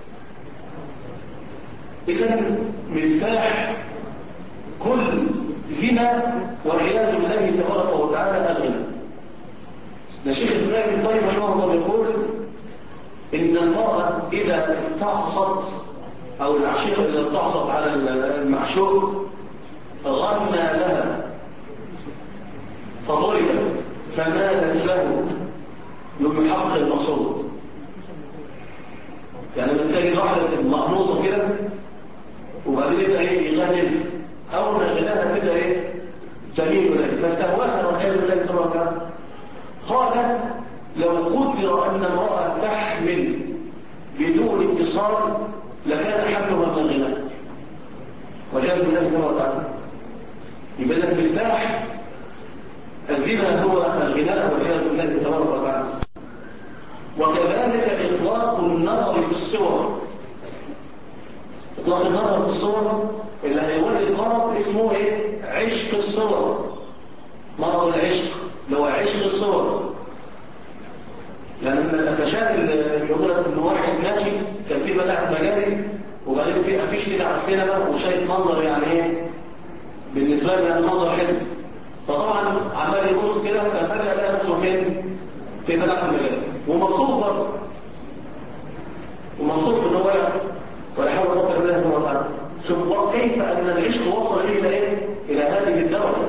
إذن مفتاح كل زنا والعياذ بالله تبارك وتعالى الغنى. ده شيخ ابن القيم رحمه الله يقول إن المرأة إذا استعصت، أو العشيقة إذا استعصت على المعشوق، غنى لها فضربت فمالت له، يوم يحقق المقصود. يعني لما تلاقي واحدة مقنوصة كده وبعدين يبقى ايه؟ يغني، أول ما يغناها كده ايه؟ جميل ولا فاستهواها والعياذ بالله تبارك. قال: لو قدر أن امرأة تحمل بدون اتصال لكان حملها من الغناء والعياذ بالله تبارك. يبقى إذا المفتاح الزنا هو الغناء والعياذ بالله تبارك وتعالى. وكذلك إطلاق النظر في الصور. إطلاق النظر في الصور اللي هيولد مرض اسمه إيه؟ عشق الصور. مرض العشق اللي هو عشق الصور. يعني من الأفشات اللي يقول لك إن واحد ماشي كان في متاحف مجاري وبعدين في أفيش كده على السينما وشايف منظر يعني إيه؟ بالنسبة لي يعني منظر حلو. فطبعا عمال يبص كده ففجأة لقى نفسه فين؟ في متاحف المجاري ومبسوط برضه. ومبسوط إن هو ولا حول ولا قوة إلا بالله تعالى. شوف كيف أن العشق وصل إلى إيه؟ إلى هذه الدرجة.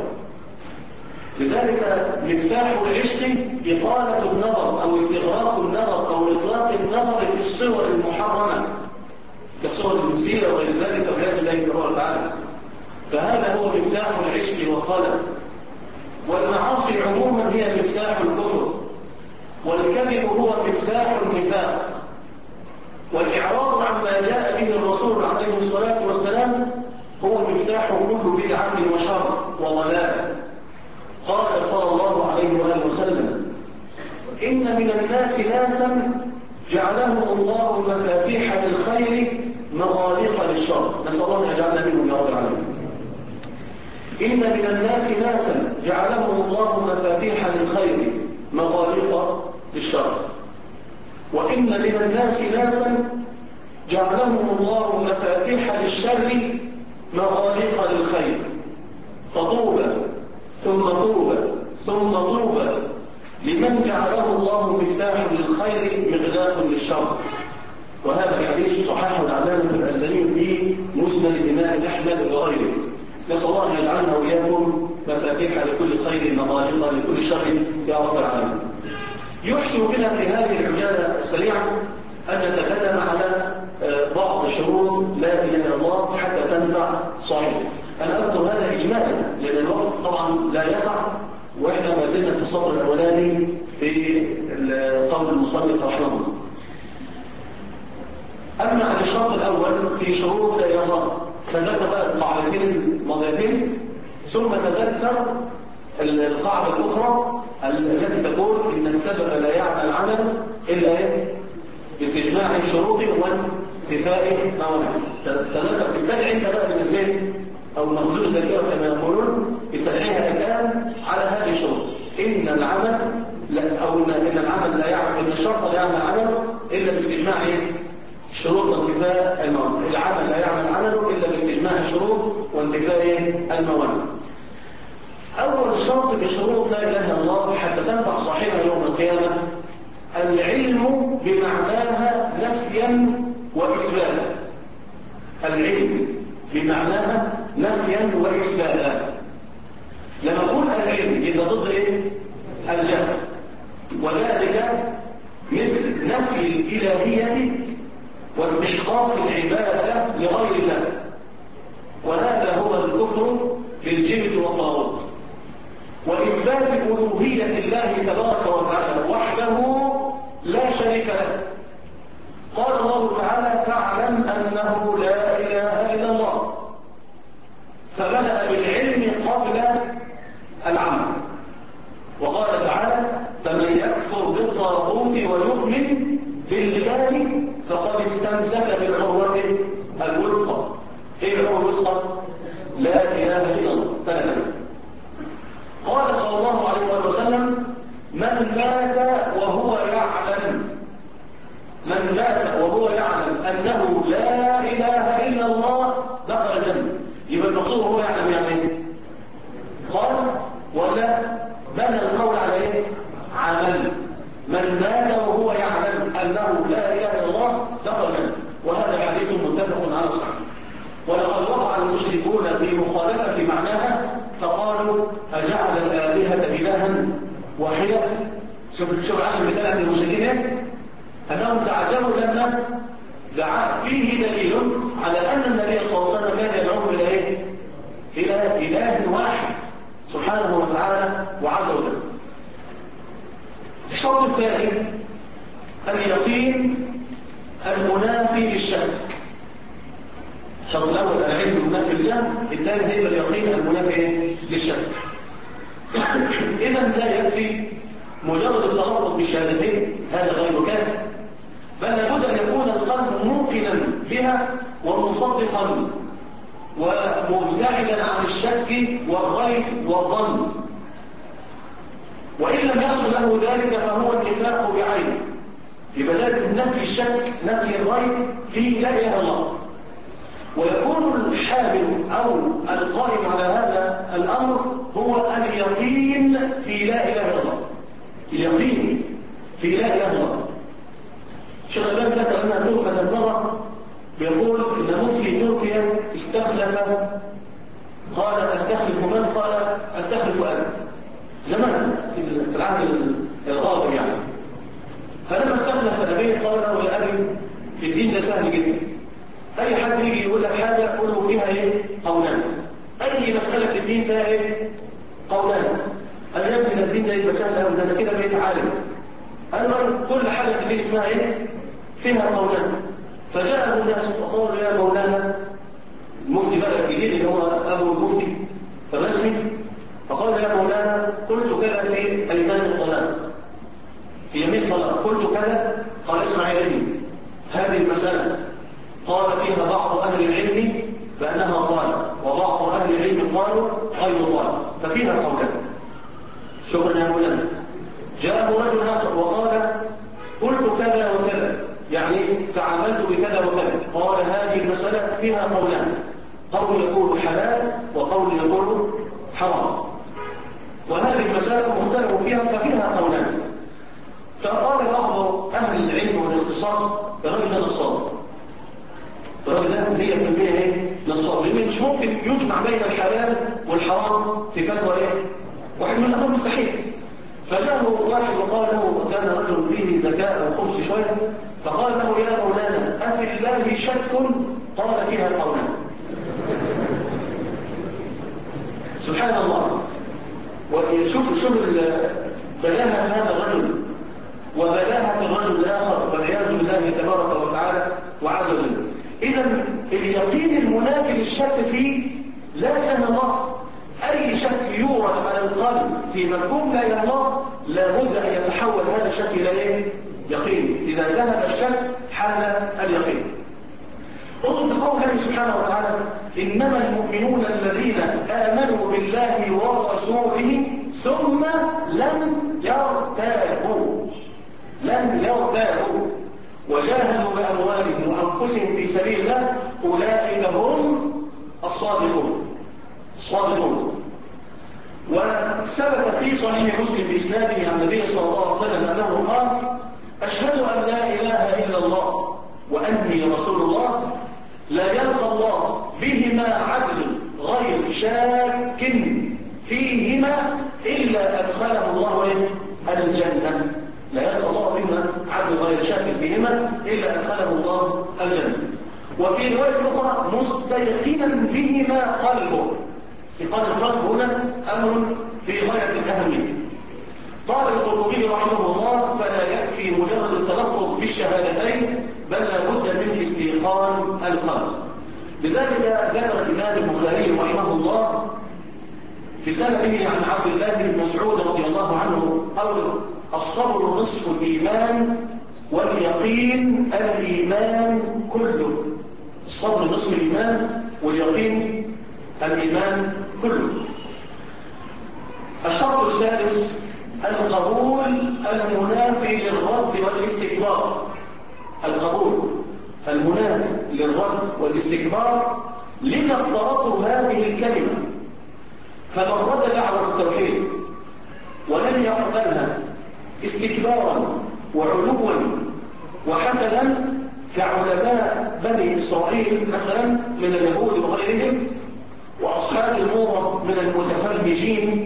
لذلك مفتاح العشق إطالة النظر أو استغراق النظر أو إطلاق النظر في الصور المحرمة كالصور الجنسية وغير ذلك والعياذ بالله تبارك وتعالى. فهذا هو مفتاح العشق والقلق. والمعاصي عموما هي مفتاح الكفر، والكذب هو مفتاح النفاق، والإعراض عما جاء به الرسول عليه الصلاة والسلام هو مفتاح كل بدعة وشر وضلال. قال صلى الله عليه وآله وسلم: إن من الناس ناسا جعلهم الله مفاتيح للخير مغاليق للشر. نسأل الله أن يجعلنا منهم يا رب العالمين. إن من الناس ناسا جعلهم الله مفاتيح للخير مغاليق للشر، وإن من الناس ناسا جعلهم الله مفاتيح للشر مغاليق للخير، فطوبى ثم طوبى ثم طوبى لمن جعله الله مفتاح للخير مغلاق للشر. وهذا الحديث صححه العلامة الألباني في مسند الإمام أحمد وغيره. نسأل الله أن يجعلنا وإياكم مفاتيح لكل خير مغاليق لكل شر يا رب العالمين. يحسن بنا في هذه العجالة السريعة أن نتكلم على بعض شروط لا إله إلا الله حتى تنفع صاحبه. أنا أذكر هذا إجمالا لأن الوقت طبعا لا يسع، وإحنا ما زلنا في الصف الأولاني في قول المصنف رحمه الله. أما عن الشرط الأول في شروط لا إله إلا الله، تذكر بقى القاعدتين الماضيتين، ثم تذكر القاعدة الأخرى التي تقول إن السبب لا يعمل العمل إلا باستجماع شروط وانتفاء موانع. تذكر تستدعي انت بقى من الذهن او مخزون الذاكره كما يقولون، استدعيها الان على هذه الشروط. ان العمل او ان العمل لا يعمل، ان الشرط لا يعمل عمل الا باستجماع شروط وانتفاء الموانع. العمل لا يعمل عمله الا باستجماع الشروط وانتفاء الموانع. اول شرط من شروط لا اله الا الله حتى تنفع صاحبها يوم القيامه العلم بمعناها نفيا وإثباتا. العلم بمعناها نفيا وإثباتا. لما نقول العلم يبقى ضد ايه؟ الجهل، وذلك مثل نفي الإلهية واستحقاق العبادة لغير الله، وهذا هو الكفر بالجبت والطاغوت، وإثبات ألوهية الله تبارك وتعالى وحده لا شريك له. قال الله تعالى: فاعلم أنه لا إله إلا الله، فبدأ بالعلم قبل العمل. وقال تعالى: فمن يكفر بالطاغوت ويؤمن بالله فقد استمسك بالعروة الوثقى. ايه العروة الوثقى؟ لا إله إلا الله، فلا تنسى. قال صلى الله عليه وسلم: من مات وهو يعلم، من مات وهو يعلم أنه لا إله إلا الله دخل الجنة. يبقى المقصود هو يعلم يعني ايه؟ قال ولا بنى القول على ايه؟ عمل. من مات وهو يعلم أنه لا إله إلا الله دخل الجنة. وهذا حديث متفق على صحيح. ولقد وقع المشركون في مخالفة معناها فقالوا: أجعل الآلهة إلها واحدة. شوف آخر مثال عند المشركين أنهم تعجبوا لما دعا. فيه دليل على أن النبي صلى الله عليه وسلم كان يدعوهم إلى إيه؟ إلى إله واحد سبحانه وتعالى وعز وجل. الشرط الثاني اليقين المنافي للشك. الشرط الأول العلم المنافي للجهل، الثاني هي اليقين المنافي للشك. إذا لا يكفي مجرد التلفظ بالشهادتين، هذا غير كافي، بل لابد أن يكون القلب موقنا بها ومصدقا ومبتعدا عن الشك والريب والظن. وإن لم يحصل له ذلك فهو النفاق بعينه. يبقى لازم نفي الشك، نفي الريب في لا إله إلا الله. ويكون الحامل أو القائم على هذا الأمر هو اليقين في لا إله إلا الله. اليقين في لا إله إلا الله. الشيخ الألباني ذكر أنها تحفة المرة يقول إن مفتي تركيا استخلف، قال: أستخلف من؟ قال: أستخلف أبي. زمان في العهد الغابر يعني. فلما استخلف أبيه قال له: يا أبي الدين ده سهل جدا، أي حد يجي يقول لك حاجة قل له فيها إيه؟ قولان. أي مسألة الدين فيها إيه؟ قولان. قال: يا ابني ده الدين ده يبقى سهل أوي، ده أنا كده بقيت عالم. قال له: كل حاجة في الدين اسمها إيه؟ فيها قولان. فجاءه الناس وقالوا يا مولانا، المفتي بقى الجديد اللي هو أبو المفتي الرسمي، فقال يا مولانا قلت كذا في أيمان الطلاق، في يمين طلاق قلت كذا. قال اسمع يا ابني، هذه المسألة قال فيها بعض أهل العلم بأنها طالق، وبعض أهل العلم قالوا غير طالق، ففيها قولان. شكرا يا مولانا. جاءه رجل آخر وقال قلت كذا وكذا، يعني تعاملت بكذا وكذا. قال هذه المسألة فيها قولان، قول يقول حلال وقول يقول حرام، وهذه المسألة مختلف فيها ففيها قولان. فقال بعض أهل العلم والاختصاص الراجل ده نصاب، الراجل ده 100% نصاب، لأن مش ممكن يجمع بين الحلال والحرام في فتوى واحد من الأمر مستحيل. فجاءه واحد وقال له، وكان رجل فيه ذكاء وخبث شوية، فقال له يا مولانا أفي الله شك؟ قال فيها قولان. سبحان الله. وشوف بلاهة هذا الرجل وبلاهة الرجل الآخر، والعياذ بالله تبارك وتعالى وعز وجل. إذا اليقين المنافي للشك فيه لا إله إلا الله. أي شك يورد على القلب في مفهوم لا إله إلا الله لابد أن يتحول هذا الشك إلى يقين. إذا ذهب الشك حل اليقين. انظر قول الله سبحانه وتعالى إنما المؤمنون الذين آمنوا بالله ورسوله ثم لم يرتابوا وجاهدوا بأموالهم وأنفسهم في سبيل الله أولئك هم الصادقون. وثبت في صحيح مسلم بإسناده عن النبي صلى الله عليه وسلم أنه قال أشهد أن لا إله إلا الله وأني رسول الله، لا يلقى الله بهما عدل غير شاك فيهما إلا أدخله الله الجنة. لا يلقى الله بهما عدل غير شاك فيهما إلا أدخله الله الجنة. وفي رواية أخرى مستيقنا بهما قلبه. استيقان القلب هنا أمر في غاية الأهمية. قال القرطبي رحمه الله فلا يكفي مجرد التلفظ بالشهادتين، بل لا بد من استيقان القلب. لذلك ذكر الإمام البخاري رحمه الله في سنده عن عبد الله بن مسعود رضي الله عنه قال الصبر نصف الإيمان واليقين الإيمان كله. الصبر نصف الإيمان واليقين الإيمان كله. الشرط الثالث القبول المنافي للرد والاستكبار. القبول المنافي للرد والاستكبار. لما افترضوا هذه الكلمة؟ فمن رد دعوة التوحيد ولم يقبلها استكبارا وعلوا وحسدا كعلماء بني إسرائيل مثلا من اليهود وغيرهم، وأصحاب الموضة من المتفرجين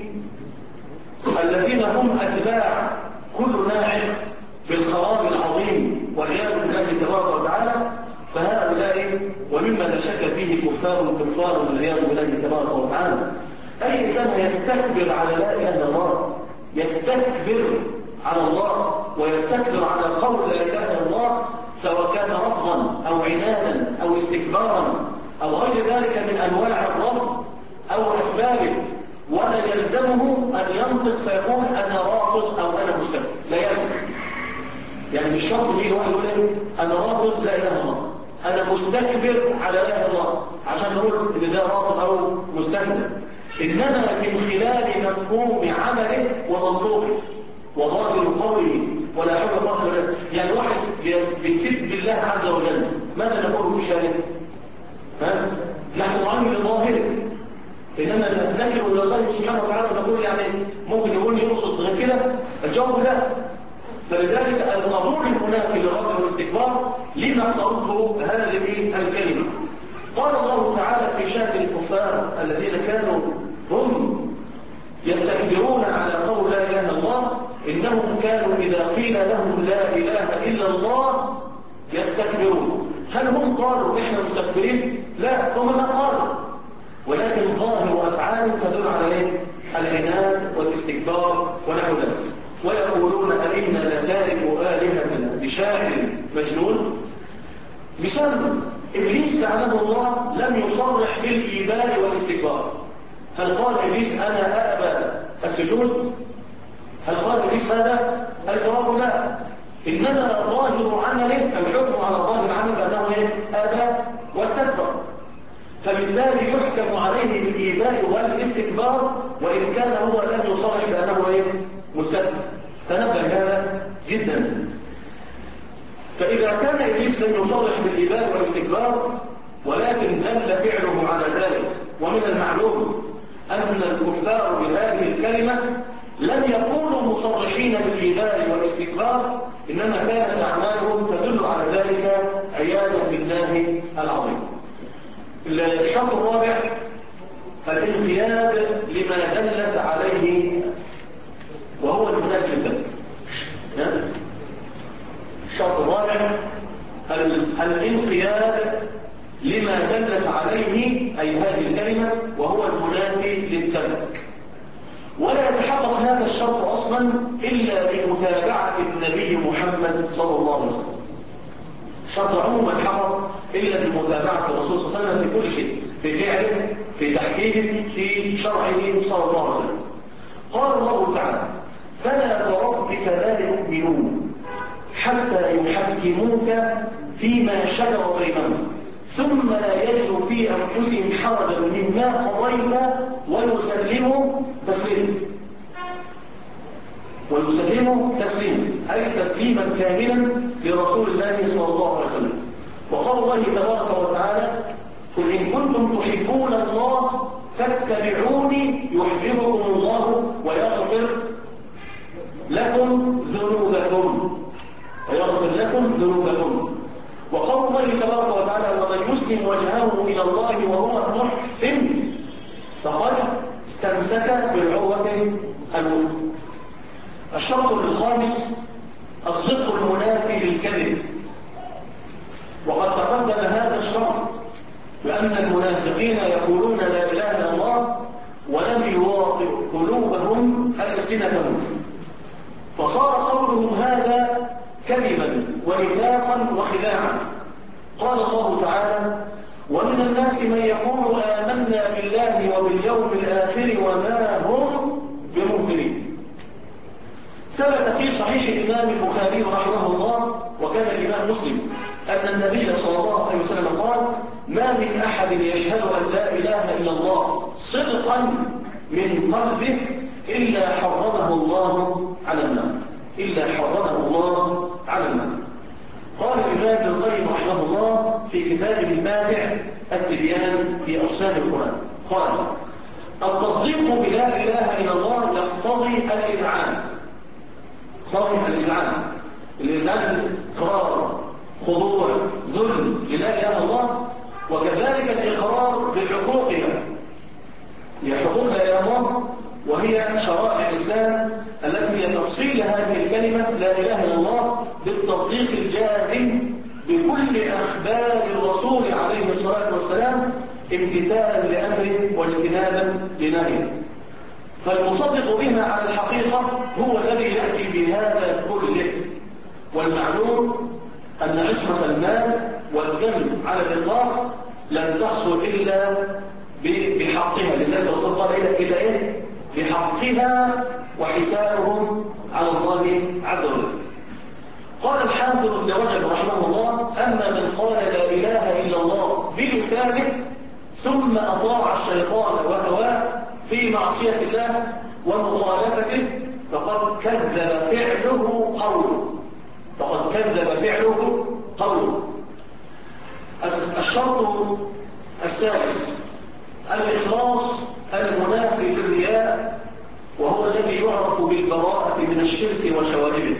الذين هم أتباع كل ناعق بالخراب العظيم والعياذ بالله تبارك وتعالى، فهؤلاء ومما لا شك فيه كفار والعياذ بالله تبارك وتعالى. أي إنسان يستكبر على لا إله إلا الله، يستكبر على الله ويستكبر على قول لا إله إلا الله، سواء كان رفضا أو عنادا أو استكبارا أو غير ذلك من أنواع الرفض أو أسبابه، ولا يلزمه أن ينطق فيقول أنا رافض أو أنا مستكبر، لا يلزم. يعني مش شرط يجي واحد يقول أنا رافض لا إله إلا الله، أنا مستكبر على لا إله إلا الله عشان نقول إن ده رافض أو مستكبر، إنما من خلال مفهوم عمله ومنطوقه وظاهر قوله ولا حول ولا قوة إلا بالله. يعني واحد بيسب بالله عز وجل، ماذا نقول في شأنه؟ نحن نعمل لظاهره، إنما نكر إلى الله سبحانه وتعالى ونقول يعني ممكن يقول يقصد غير كده. الجواب لا. فلذلك القبول المنافي للرد والاستكبار لما افترضه هذه الكلمة. قال الله تعالى في شأن الكفار الذين كانوا هم يستكبرون على قول لا إله إلا الله إنهم كانوا إذا قيل لهم لا إله إلا الله يستكبرون. هل هم قالوا إحنا مستكبرين؟ لا، هم ما قالوا، ولكن ظاهر أفعال تدل على العناد والاستكبار ونحو ذلك. ويقولون أئنا لتاركوا آلهتنا لشاعر مجنون. بسبب إبليس لعنه الله لم يصرح بالإيباء والاستكبار. هل قال إبليس أنا أأبى السجود؟ هل قال إبليس هذا؟ الجواب لا. إنما ظاهر عمله الحكم على ظاهر العمل بأنه أبى واستكبر، فبالتالي يحكم عليه بالإيباء والاستكبار وإن كان هو لم يصرح بأنه مستكبر. تنبه هذا جدا. فإذا كان إبليس لم يصرح بالإيباء والاستكبار ولكن دل فعله على ذلك، ومن المعلوم أن الكفار بهذه الكلمة لم يكونوا مصرحين بالإيباء والاستكبار، إنما كانت أعمالهم تدل على ذلك عياذا بالله العظيم. الشرط الرابع الانقياد لما دلت عليه وهو المنافي للذنب. الشرط الرابع الانقياد لما دلت عليه أي هذه الكلمة وهو المنافي للذنب. ولا يتحقق هذا الشرط أصلا إلا بمتابعة النبي محمد صلى الله عليه وسلم. الشرط عموما يتحقق إلا بمتابعة الرسول صلى الله عليه وسلم في كل شيء، في فعله، في تحكيمه، في شرعه صلى الله عليه وسلم. قال الله تعالى: فلا وربك لا يؤمنون حتى يحكموك فيما شجر بينهم ثم لا يجدوا في أنفسهم حرجا مما قضيت ويسلموا تسليما. ويسلموا تسليما أي تسليما كاملا لرسول الله صلى الله عليه وسلم. وقال الله تبارك وتعالى: قل إن كنتم تحبون الله فاتبعوني يحببكم الله ويغفر لكم ذنوبكم. وقال الله تبارك وتعالى: ومن يسلم وجهه إلى الله وهو محسن فقد استمسك بالعروة الوثقى. الشرط الخامس الصدق المنافي للكذب. وقد تقدم هذا الشرط بأن المنافقين يقولون لا إله إلا الله ولم يواطئ قلوبهم ألسنتهم، فصار قولهم هذا كذبا ونفاقا وخداعا. قال الله تعالى: ومن الناس من يقول آمنا بالله وباليوم الآخر وما هم بمؤمنين. ثبت في صحيح الإمام البخاري رحمه الله وكان الإمام مسلم أن النبي صلى الله عليه وسلم قال: ما من أحد يشهد أن لا إله إلا الله صدقا من قلبه إلا حرمه الله على النار. قال الإمام ابن القيم رحمه الله في كتابه الماتع التبيان في أقسام القرآن، قال: التصديق بلا إله إلا الله يقتضي الإذعان، إقرار، خضوع، ذل للا إله إلا الله، وكذلك الإقرار بحقوقها. هي حقوق لا إله إلا الله وهي شرائع الإسلام التي هي تفصيل هذه الكلمة لا إله إلا الله بالتصديق الجازم بكل أخبار الرسول عليه الصلاة والسلام امتثالا لأمره واجتنابا لنهيه. فالمصدق بها على الحقيقة هو الذي يأتي بهذا كله. والمعلوم أن عصمة المال والدم على الإطلاق لن تحصل إلا بحقها، لذلك الرسول قال إلا بحقها وحسابهم على الله عز وجل. قال الحافظ ابن رجب رحمه الله: أما من قال لا إله إلا الله بلسانه ثم أطاع الشيطان وهواه في معصية الله ومخالفته فقد كذب فعله قوله. الشرط السادس الإخلاص المنافي للرياء، وهو الذي يعرف بالبراءة من الشرك وشوائبه.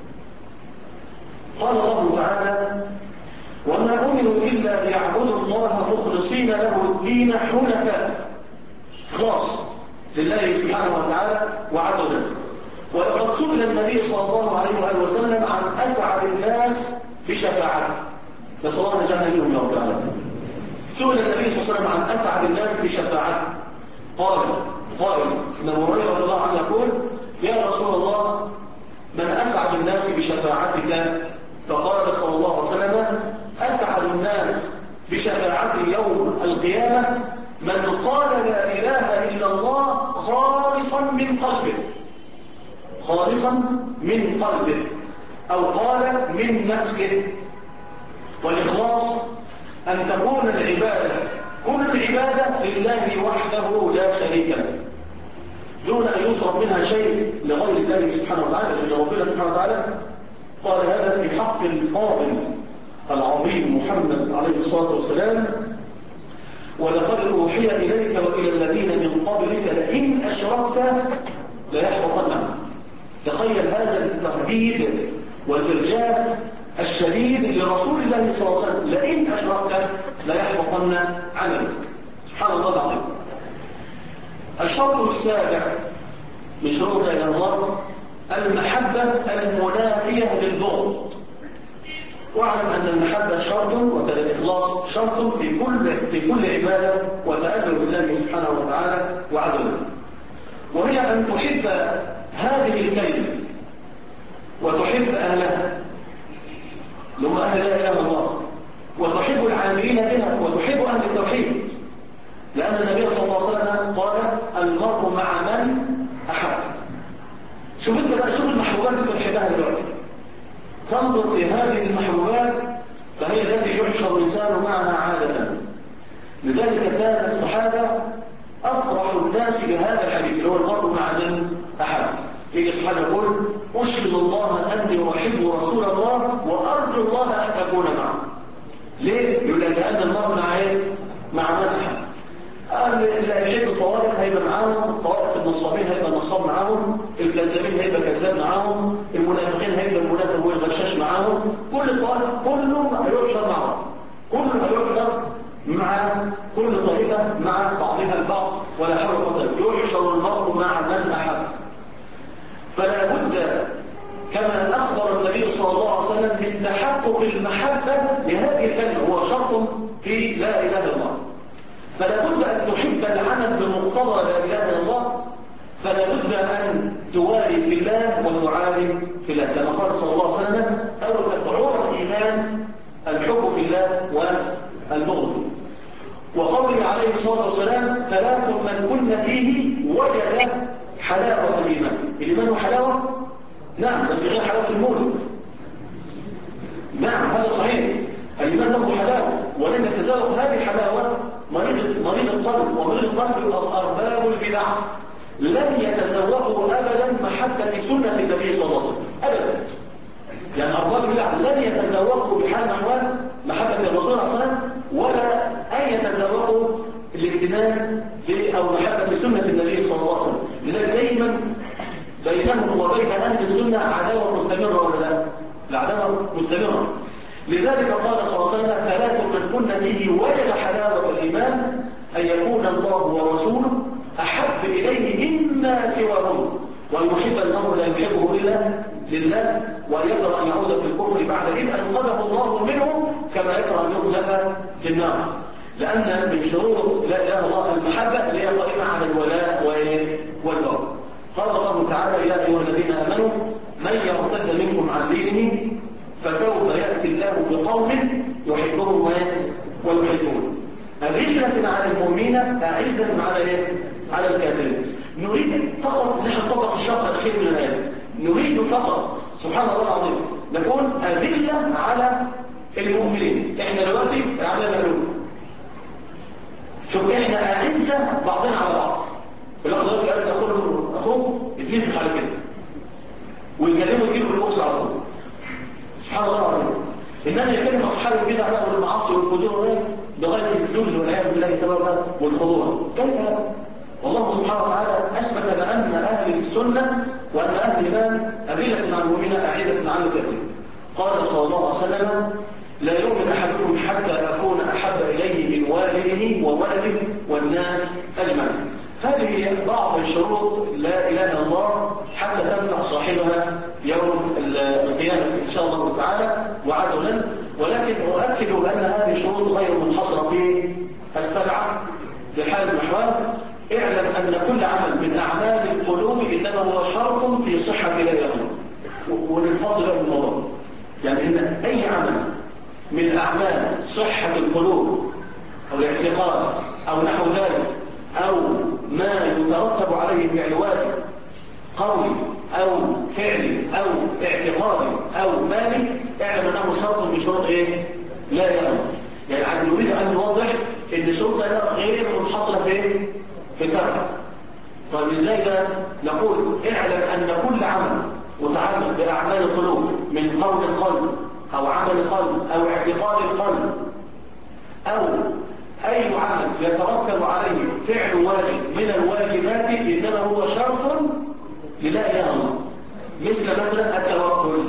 قال الله تعالى: وما أمروا إلا ليعبدوا الله مخلصين له الدين حنفاء، إخلاص لله سبحانه وتعالى وعز وجل. ولقد سئل النبي صلى الله عليه وآله وسلم عن أسعد الناس بشفاعته، نسأل الله أن يجعلنا منهم يا رب العالمين. سئل النبي صلى الله عليه وسلم عن أسعد الناس بشفاعته، قائل سيدنا أبو هريرة رضي الله عنه يقول: يا رسول الله من أسعد الناس بشفاعتك؟ فقال صلى الله عليه وسلم: أسعد الناس بشفاعته يوم القيامة من قال لا إله إلا الله خالصا من قلبه، خالصا من قلبه، أو قال من نفسه. والإخلاص أن تكون العبادة كل العبادة لله وحده لا شريك له، دون أن يصرف منها شيء لغير الله سبحانه وتعالى، لأن ربنا سبحانه وتعالى قال هذا في حق الفاضل العظيم محمد عليه الصلاة والسلام: ولقد أوحي إليك وإلى الذين من قبلك لئن أشركت ليحبطن عنك. تخيل هذا التهديد والإرجاف الشديد لرسول الله صلى الله عليه وسلم: لئن أشركت ليحبطن عنك. سبحان الله العظيم. الشرط السابع من شروط لا إله إلا الله المحبة المنافية للبغض. واعلم أن المحبة شرط وكذا الإخلاص شرط في كل عبادة وتألق بالله سبحانه وتعالى وعز وجل، وهي أن تحب هذه الكلمة وتحب أهلها اللي هم أهل لا إله إلا الله، وتحب العاملين بها، وتحب أهل التوحيد، لأن النبي صلى الله عليه وسلم قال: المرء مع من أحب. شوف انت بقى، شوف المحبوبات اللي بتحبها دلوقتي، تنظر في هذه المحبوبات فهي التي يحشر الإنسان معها عادة. لذلك كان الصحابة أفرح الناس بهذا الحديث اللي هو المرء مع من أحب. يجي الصحابة يقول: أشهد الله أني أحب رسول الله وأرجو الله أن أكون معه. ليه؟ يقول لأن المرء مع إيه؟ مع من أحب. اللي يحب الطوائف هيبقى معاهم، طوائف النصابين هيبقى نصاب معاهم، الكذابين هيبقى كذاب معاهم، المنافقين هيبقى المنافق والغشاش معاهم، كل الطوائف كله هيحشر مع بعض، كله هيحشر مع كل طائفة مع بعضها البعض، ولا حول ولا قوة إلا بالله. يحشر المرء مع من أحب. فلا بد كما أخبر النبي صلى الله عليه وسلم من تحقق المحبة لهذه الكلمة، هو شرط في لا إله إلا الله. فلا بد أن تحب العمل بمقتضى لا إله إلا الله، فلا بد أن توالي في الله وتعادي في الله، كما قال صلى الله عليه وسلم: أو عرى الإيمان الحب في الله والبغض. وقوله عليه الصلاة والسلام: ثلاث من كن فيه وجد حلاوة الإيمان. الإيمان حلاوة؟ نعم، بس غير حلاوة المولد. نعم هذا صحيح، الإيمان له حلاوة، ولن يتذوق هذه الحلاوة مريض القلب، ومريض القلب أرباب البدع لن يتذوقوا أبدا محبة سنة النبي صلى الله عليه وسلم أبدا. يعني أرباب البدع لن يتذوقوا بحال من الأحوال محبة الرسول صلى الله عليه وسلم، ولا أن يتذوقوا الاستناد أو محبة سنة النبي صلى الله عليه وسلم. لذلك دائما بينهم وبين أهل السنة عداوة مستمرة ولا لا؟ العداوة مستمرة. لذلك قال صلى الله عليه وسلم: ثلاث من كن فيه وجد حلاوة الإيمان أن يكون الله ورسوله أحب إليه مما سواهم، وأن يحب المرء لا يحبه إلا لله، وأن يكره أن يعود في الكفر بعد إذ أنقذه الله منه، كما يكره أن يقذف في النار. لأن من شروط لا إله إلا الله المحبة اللي هي قائمة على الولاء والبراء. قال الله تعالى: يا أيها الذين آمنوا من يرتد منكم عن دينه فسوف يأتي الله بقوم يحبهم ويحبون أذلة على المؤمنين أعزة على الكافرين. نريد فقط نحن نطبق الشرط الأخير من الآية، نريد فقط سبحان الله العظيم نكون أذلة على المؤمنين. احنا دلوقتي عملنا مقلوب، شوف احنا أعزة بعضنا على بعض. الأخ دلوقتي قال أخوه يتنفخ على كده ويكلمه يجيبه البوكس على طول. سبحان الله العظيم. إنما يكلم أصحاب البدع والمعاصي والفجور بغاية الذل والعياذ بالله تبارك والخضوع. كيف هذا؟ والله سبحانه وتعالى أثبت بأن أهل السنة وأن أهل الإيمان أذلة على المؤمنين أعزة على الكافرين. قال صلى الله عليه وسلم: لا يؤمن أحدكم حتى أكون أحب إليه من والده وولده والناس أجمعين. هذه بعض شروط لا إله إلا الله حتى تنفع صاحبها يوم القيامة إن شاء الله تعالى وعز وجل. ولكن أؤكد أن هذه الشروط غير منحصرة في السبعة بحال من الأحوال. اعلم أن كل عمل من أعمال القلوب إنما هو شرط في صحة لا إله إلا الله. وللفضل بقى الموضوع، يعني إن أي عمل من أعمال صحة القلوب أو الاعتقاد أو نحو ذلك، أو ما يترتب عليه فعل واجب قولي أو فعلي أو اعتقادي أو مالي، اعلم أنه شرط من شروط إيه؟ لا يأمر. يعني نريد أن نوضح أن شروط لا يأمر غير منحصرة في سبب. طيب إزاي بقى؟ نقول اعلم أن كل عمل متعلق بأعمال القلوب من قول القلب أو عمل القلب أو اعتقاد القلب أو أي عمل يترتب عليه فعل واجب من الواجبات إنما هو شرط للا إله إلا الله. مثلا التوكل.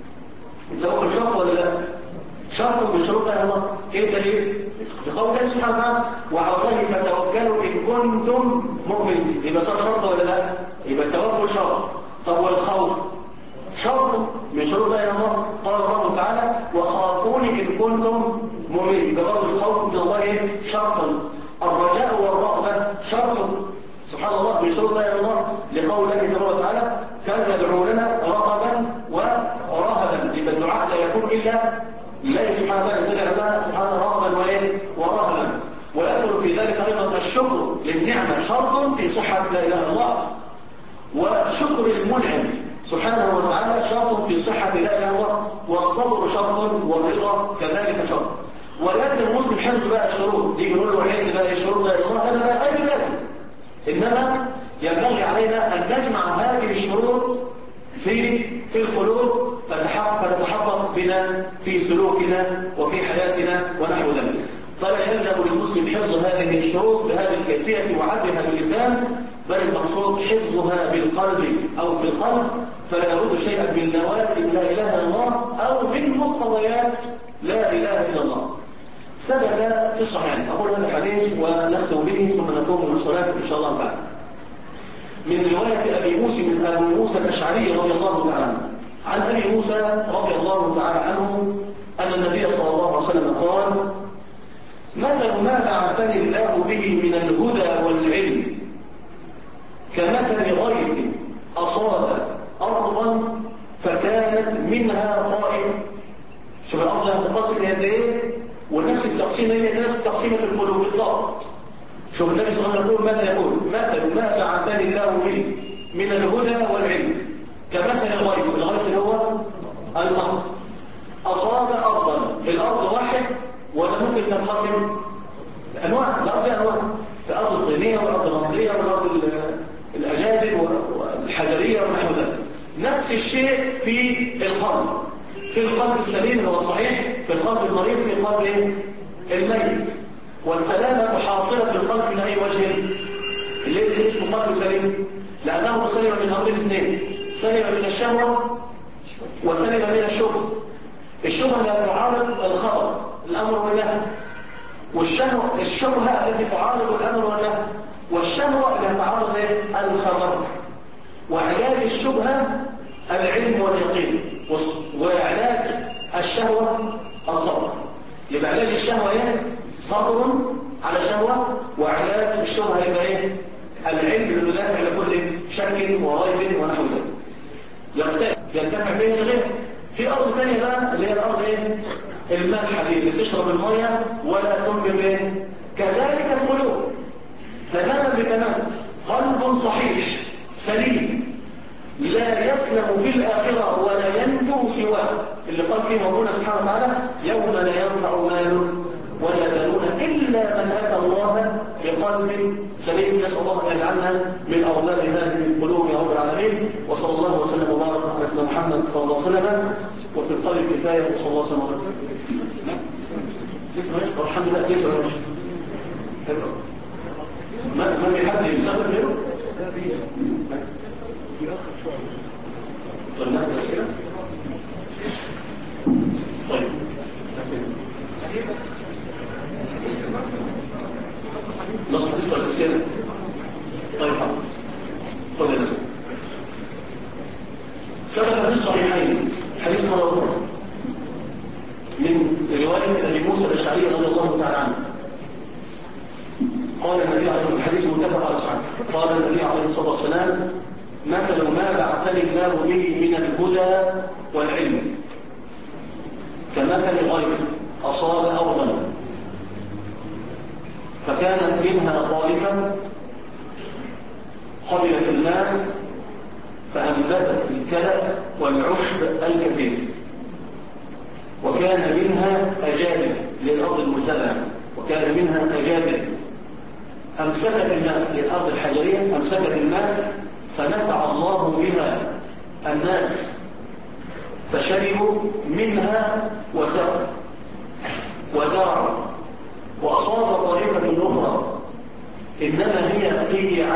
التوكل شرط ولا لا؟ شرط من شروط لا إله إلا الله. إيه دليل؟ في قول الله سبحانه وتعالى وعلى الله فتوكلوا إن كنتم مؤمنين. يبقى صار شرط ولا لا؟ يبقى التوكل شرط. طب والخوف؟ شرط من شروط لا إله إلا الله. قال الله تعالى وخافوني إن كنتم مؤمنين. يبقى برضه الخوف من الله إيه؟ شرط. الرجاء والرغبة شرط سبحان الله من شروط لا إله إلا الله، لقول الله تبارك وتعالى كانوا يدعوننا رغبا ورهبا. يبقى الدعاء لا يكون إلا لله سبحانه وتعالى، تدعى الله سبحانه رغبا ورهبا. ويدخل في ذلك أيضا الشكر للنعمة شرط في صحة لا إله إلا الله، وشكر المنعم سبحانه وتعالى شرط في صحة لا إله إلا الله، والصبر شرط والرضا كذلك شرط. ولازم المسلم حفظ بقى الشروط دي. بنقول له عين بقى الشروط لا إله إلا الله، هذا بقى غير لازم، إنما ينبغي علينا أن نجمع هذه الشروط في القلوب فتتحقق بنا في سلوكنا وفي حياتنا ونحو ذلك. فلا يلزم للمسلم حفظ هذه الشروط بهذه الكيفية وعدها باللسان، بل المقصود حفظها بالقلب أو في القلب، فلا يرد شيئا من لوازم لا إله إلا الله أو من مقتضيات لا إله إلا الله. ثبت في الصحيحين. أقول هذا الحديث ونختم به ثم نقوم بالصلاة إن شاء الله تعالى. من رواية أبي موسى الأشعري رضي الله تعالى عنه. عن أبي موسى رضي الله تعالى عنه أن النبي صلى الله عليه وسلم قال مثل ما بعثني الله به من الهدى والعلم كمثل غيث أصاب أرضا فكانت منها طائفة. شوف الأرض هتقسم قد إيه، ونفس التقسيم هي نفس تقسيمة القلوب بالضبط. شوف النبي صلى الله عليه وسلم يقول ماذا يقول؟ مثل ما بعثني الله به من الهدى والعلم كمثل الغيث. الغيث اللي هو المطر أصاب أرضا. الأرض واحد ولا ممكن تنقسم؟ أنواع. الأرض أنواع، في أرض طينية والأرض رملية والأرض الأجادب والحجرية ونحو ذلك. نفس الشيء في القلب. في القلب السليم اللي هو الصحيح، في القلب المريض، في القلب الميت. والسلامة حاصلة في القلب من أي وجه؟ اللي اسمه قلب سليم لأنه سلم من أمرين اثنين، سلم من الشهوة وسلم من الشبهة. الشبهة لا تعارض الخبر الأمر والنهي، الشبهة التي تعارض الأمر والنهي، والشهوة لا تعارض الخبر. وعلاج الشبهة العلم واليقين، وعلاج الشهوة الصبر. يبقى علاج الشهوة ايه؟ صبر على شهوة، وعلاج الشبهة يبقى ايه؟ العلم اللي يدافع لكل شك وريب ونحو ذلك. ينتفع به الغير. في أرض ثانية بقى اللي هي الأرض ايه؟ المالحة دي اللي تشرب المية ولا تنبت ايه؟ كذلك القلوب تماما بتمام. قلب صحيح سليم لا يسلم في الآخرة ولا ينجو سواه، اللي قال فيه ربنا سبحانه وتعالى يوم لا ينفع مال ولا بنون إلا من أتى الله بقلب سليم. نسأل الله أن يجعلنا من أولاد هذه القلوب يا رب العالمين. وصلى الله وسلم وبارك على سيدنا محمد صلى الله عليه وسلم. وفي القلب كفاية وصلى الله وسلم وبارك. اسمع ايش؟ الحمد لله اسمع ايش؟ ما في حد يسافر غيره؟ طيب ناخد أسئلة؟ طيب نصف حديث ولا أسئلة؟ طيب حاضر. خذ الأسئلة. ثبت في الصحيحين حديث مرة أخرى من رواية أبي موسى الأشعري رضي الله تعالى عنه. قال النبي عليه الحديث متفق على صحيح. قال النبي عليه الصلاة والسلام مثل ما بعثني الله به من الهدى والعلم كمثل غيث أصاب أرضا، فكانت منها طائفة قبلت الماء فأنبتت الكلأ والعشب الكثير، وكان منها أجادب للأرض المزدلعة، وكان منها أجادب أمسكت الماء للأرض الحجرية، أمسكت الماء فنفع الله بها الناس فشربوا منها وزرعوا. وأصاب طائفة أخرى إنما هي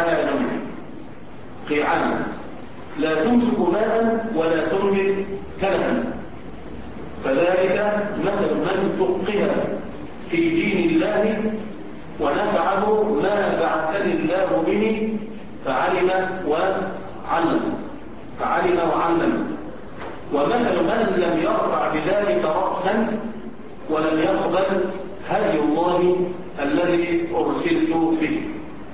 قيعان لا تمسك ماء ولا تنبت كلها، فذلك مثل من فقه في دين الله ونفعه ما بعثني الله به فعلم وعلم. ومثل من لم يرفع بذلك رأسا ولم يقبل هدي الله الذي أرسلت به.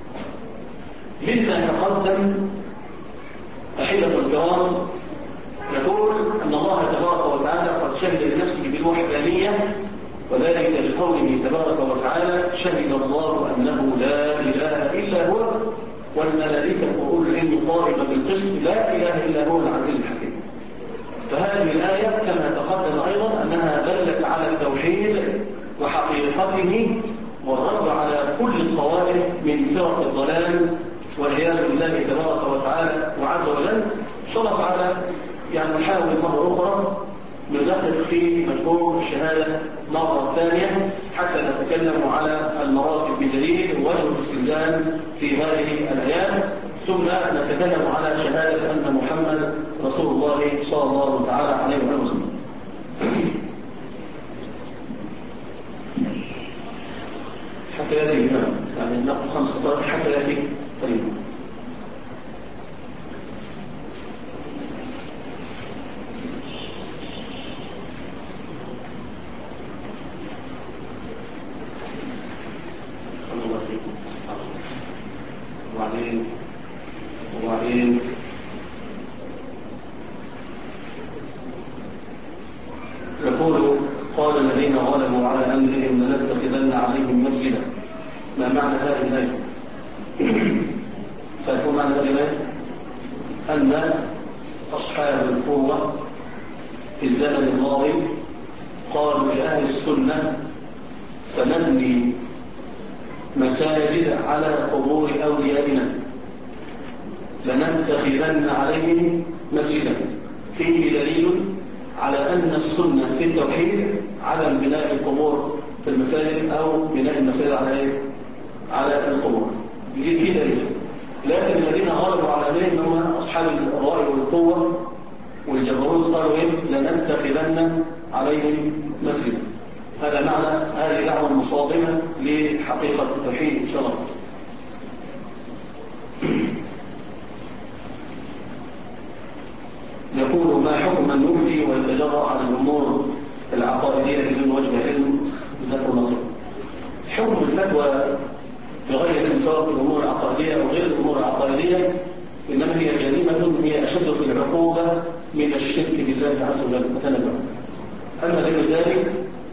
مما تقدم أحبة الكرام يقول أن الله تبارك وتعالى قد شهد لنفسه بالوحدانية، وذلك لقوله تبارك وتعالى شهد الله أنه لا إله إلا هو والملائكة وأولو العلم قائما بالقسط لا إله إلا هو العزيز الحكيم. فهذه الآية كما تقدم أيضا أنها دلت على التوحيد وحقيقته والرد على كل الطوائف من فرق الضلال والعياذ بالله تبارك وتعالى وعز وجل. شرف على نحاول مرة أخرى ندقق في مفهوم الشهادة مرة ثانية حتى نتكلم على المراتب بجديد ووجه الاستلزام في هذه الآيات، ثم نتكلم على شهادة أن محمد رسول الله صلى الله تعالى عليه وسلم. حتى يأتي الإمام نأخذ 5 دقائق حتى يأتي الإمام. وبعدين يقول قال الذين غلبوا على أمرهم لنتخذن عليهم مسجدا. ما معنى هذه الآية؟ فيكون معنى هذه الآية أن أصحاب القوة في الزمن الماضي قالوا لأهل السنة سنبني مساجد على قبور أوليائنا لنتخذن عليهم مسجدا. فيه دليل على أن السنة في التوحيد عدم بناء القبور في المساجد أو بناء المساجد على القبور. دي فيه دليل. لكن الذين غلبوا على أمرهم هم أصحاب الرأي والقوة والجبروت قالوا لنتخذن عليهم مسجدا. هذا معنى هذه دعوة مصادمة لحقيقة التوحيد إن شاء الله. يقول ما حكم من يفتي ويتجرأ على الأمور العقائدية بدون وجه علم ذكر نظر؟ حكم الفتوى بغير علم سواء في الأمور العقائدية أو غير الأمور العقائدية إنما هي جريمة هي أشد في العقوبة من الشرك بالله عز وجل وتنبع. أما غير ذلك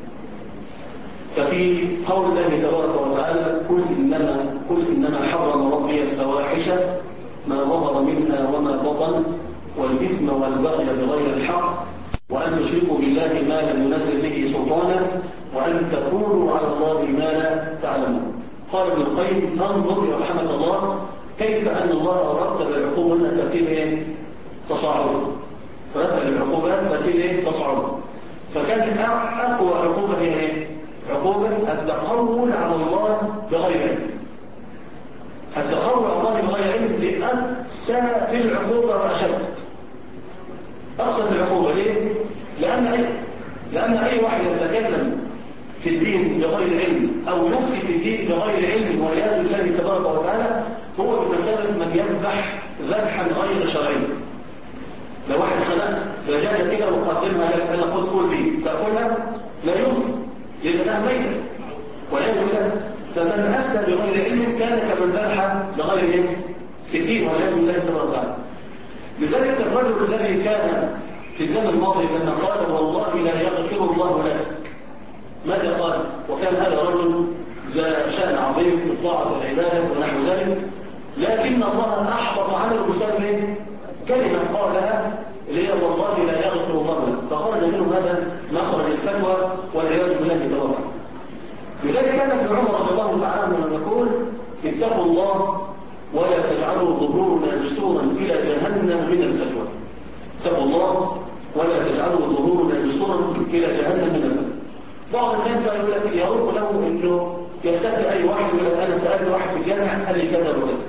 ففي قول الله تبارك وتعالى قل إنما حرم ربي الفواحش ما ظهر منها وما بطن والإثم والبغي بغير الحق وأن تشركوا بالله ما لم ينزل به سلطانا وأن تقولوا على الله ما لا تعلمون. قال ابن القيم فانظر يرحمك الله كيف أن الله رتب العقوبة ترتيب تصاعد، رتب العقوبات ترتيب تصاعد. فكان أقوى عقوبة هي عقوبة التقول على الله بغير علم. التقول على الله بغير علم لأقسى في العقوبة وأشد. أقسى في العقوبة ليه؟ لأن أي واحد يتكلم في الدين بغير علم أو يفتي في الدين بغير علم والعياذ بالله تبارك وتعالى هو بمثابة من يذبح ذبحا غير شرعي. لو واحد خلق دجاجة كده وقدمها لك قال لك خد كل دي تأكلها لا يمكن لأنها ميتة والعياذ بالله. فمن أفتى بغير علم كان كمن ذبح بغير علم سكين والعياذ بالله تبارك وتعالى. لذلك الرجل الذي كان في الزمن الماضي لما قال والله لا يغفر الله لك ماذا قال؟ وكان هذا رجل ذا شأن عظيم في الطاعة والعبادة ونحو ذلك، لكن الله أحبط عنه بسبب كلمة قالها اللي هي والله لا يغفر الله له، فخرج منه هذا مخرج الفتوى والعياذ بالله تبارك. لذلك كان ابن عمر رضي الله تعالى عنه يقول اتقوا الله ولا تجعلوا ظهورنا جسورا إلى جهنم من الفتوى. اتقوا الله ولا تجعلوا ظهورنا جسورا إلى جهنم من الفتوى. بعض الناس بقى يقول لك يرد له انه يستفتي اي واحد يقول لك انا سالت واحد في الجامعه قال لي كذا وكذا،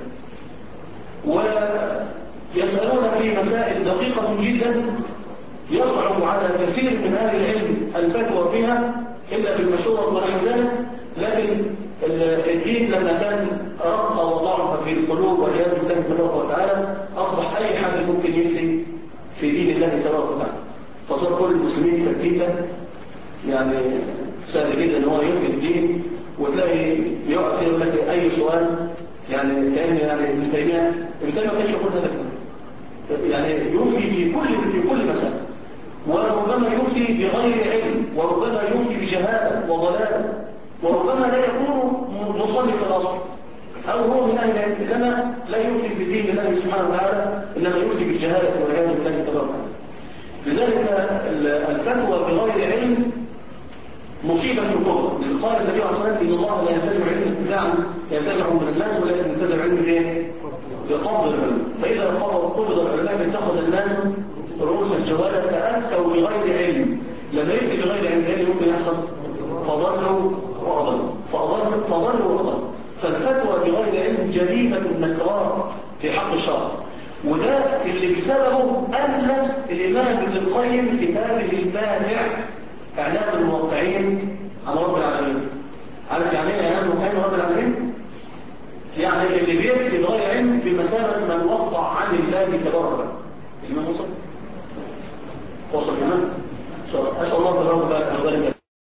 ويسالون في مسائل دقيقه جدا يصعب على كثير من اهل العلم الفتوى فيها الا بالمشوره ونحو ذلك. لكن الدين لما كان رقى وضعف في القلوب والعياذ بالله تبارك وتعالى اصبح اي حد ممكن يفتي في دين الله تبارك وتعالى، فصار كل المسلمين فتيتا يعني سهل جدا ان هو يفتي الدين، وتلاقي يقعد يقول لك اي سؤال يعني كان يعني ابن تيميه ما كانش يقول هذا يعني يفتي في كل مسألة، وربما يفتي بغير علم، وربما يفتي بجهاله وضلاله، وربما لا يكون مصلي في الاصل او هو من اهل العلم، انما لا يفتي في دين الله سبحانه وتعالى، انما يفتي بالجهاله والعياذ بالله تبارك وتعالى. لذلك الفتوى بغير علم مصيبة كبرى. إذ قال النبي عليه الصلاة والسلام إن الله لا ينتزع علم ينتزعه من الناس، ولكن ينتزع علم إيه؟ بقبض العلماء. فإذا قبض العلماء اتخذ الناس رؤوسا جوالا فأفتوا بغير علم. لما يفتي بغير علم ايه ممكن يحصل؟ فضلوا وأضلوا. فالفتوى بغير علم جريمة نكراء في حق الشرع، وده اللي بسببه ألف الإمام ابن القيم كتابه المانع إعلام الموقعين عن رب العالمين. عارف يعني ايه إعلام الموقعين عن رب العالمين؟ يعني اللي بيفتي بغير علم بمثابة من وقع عن الله تبارك. الإمام وصل الإمام؟ أسأل الله تبارك وتعالى أن يبارك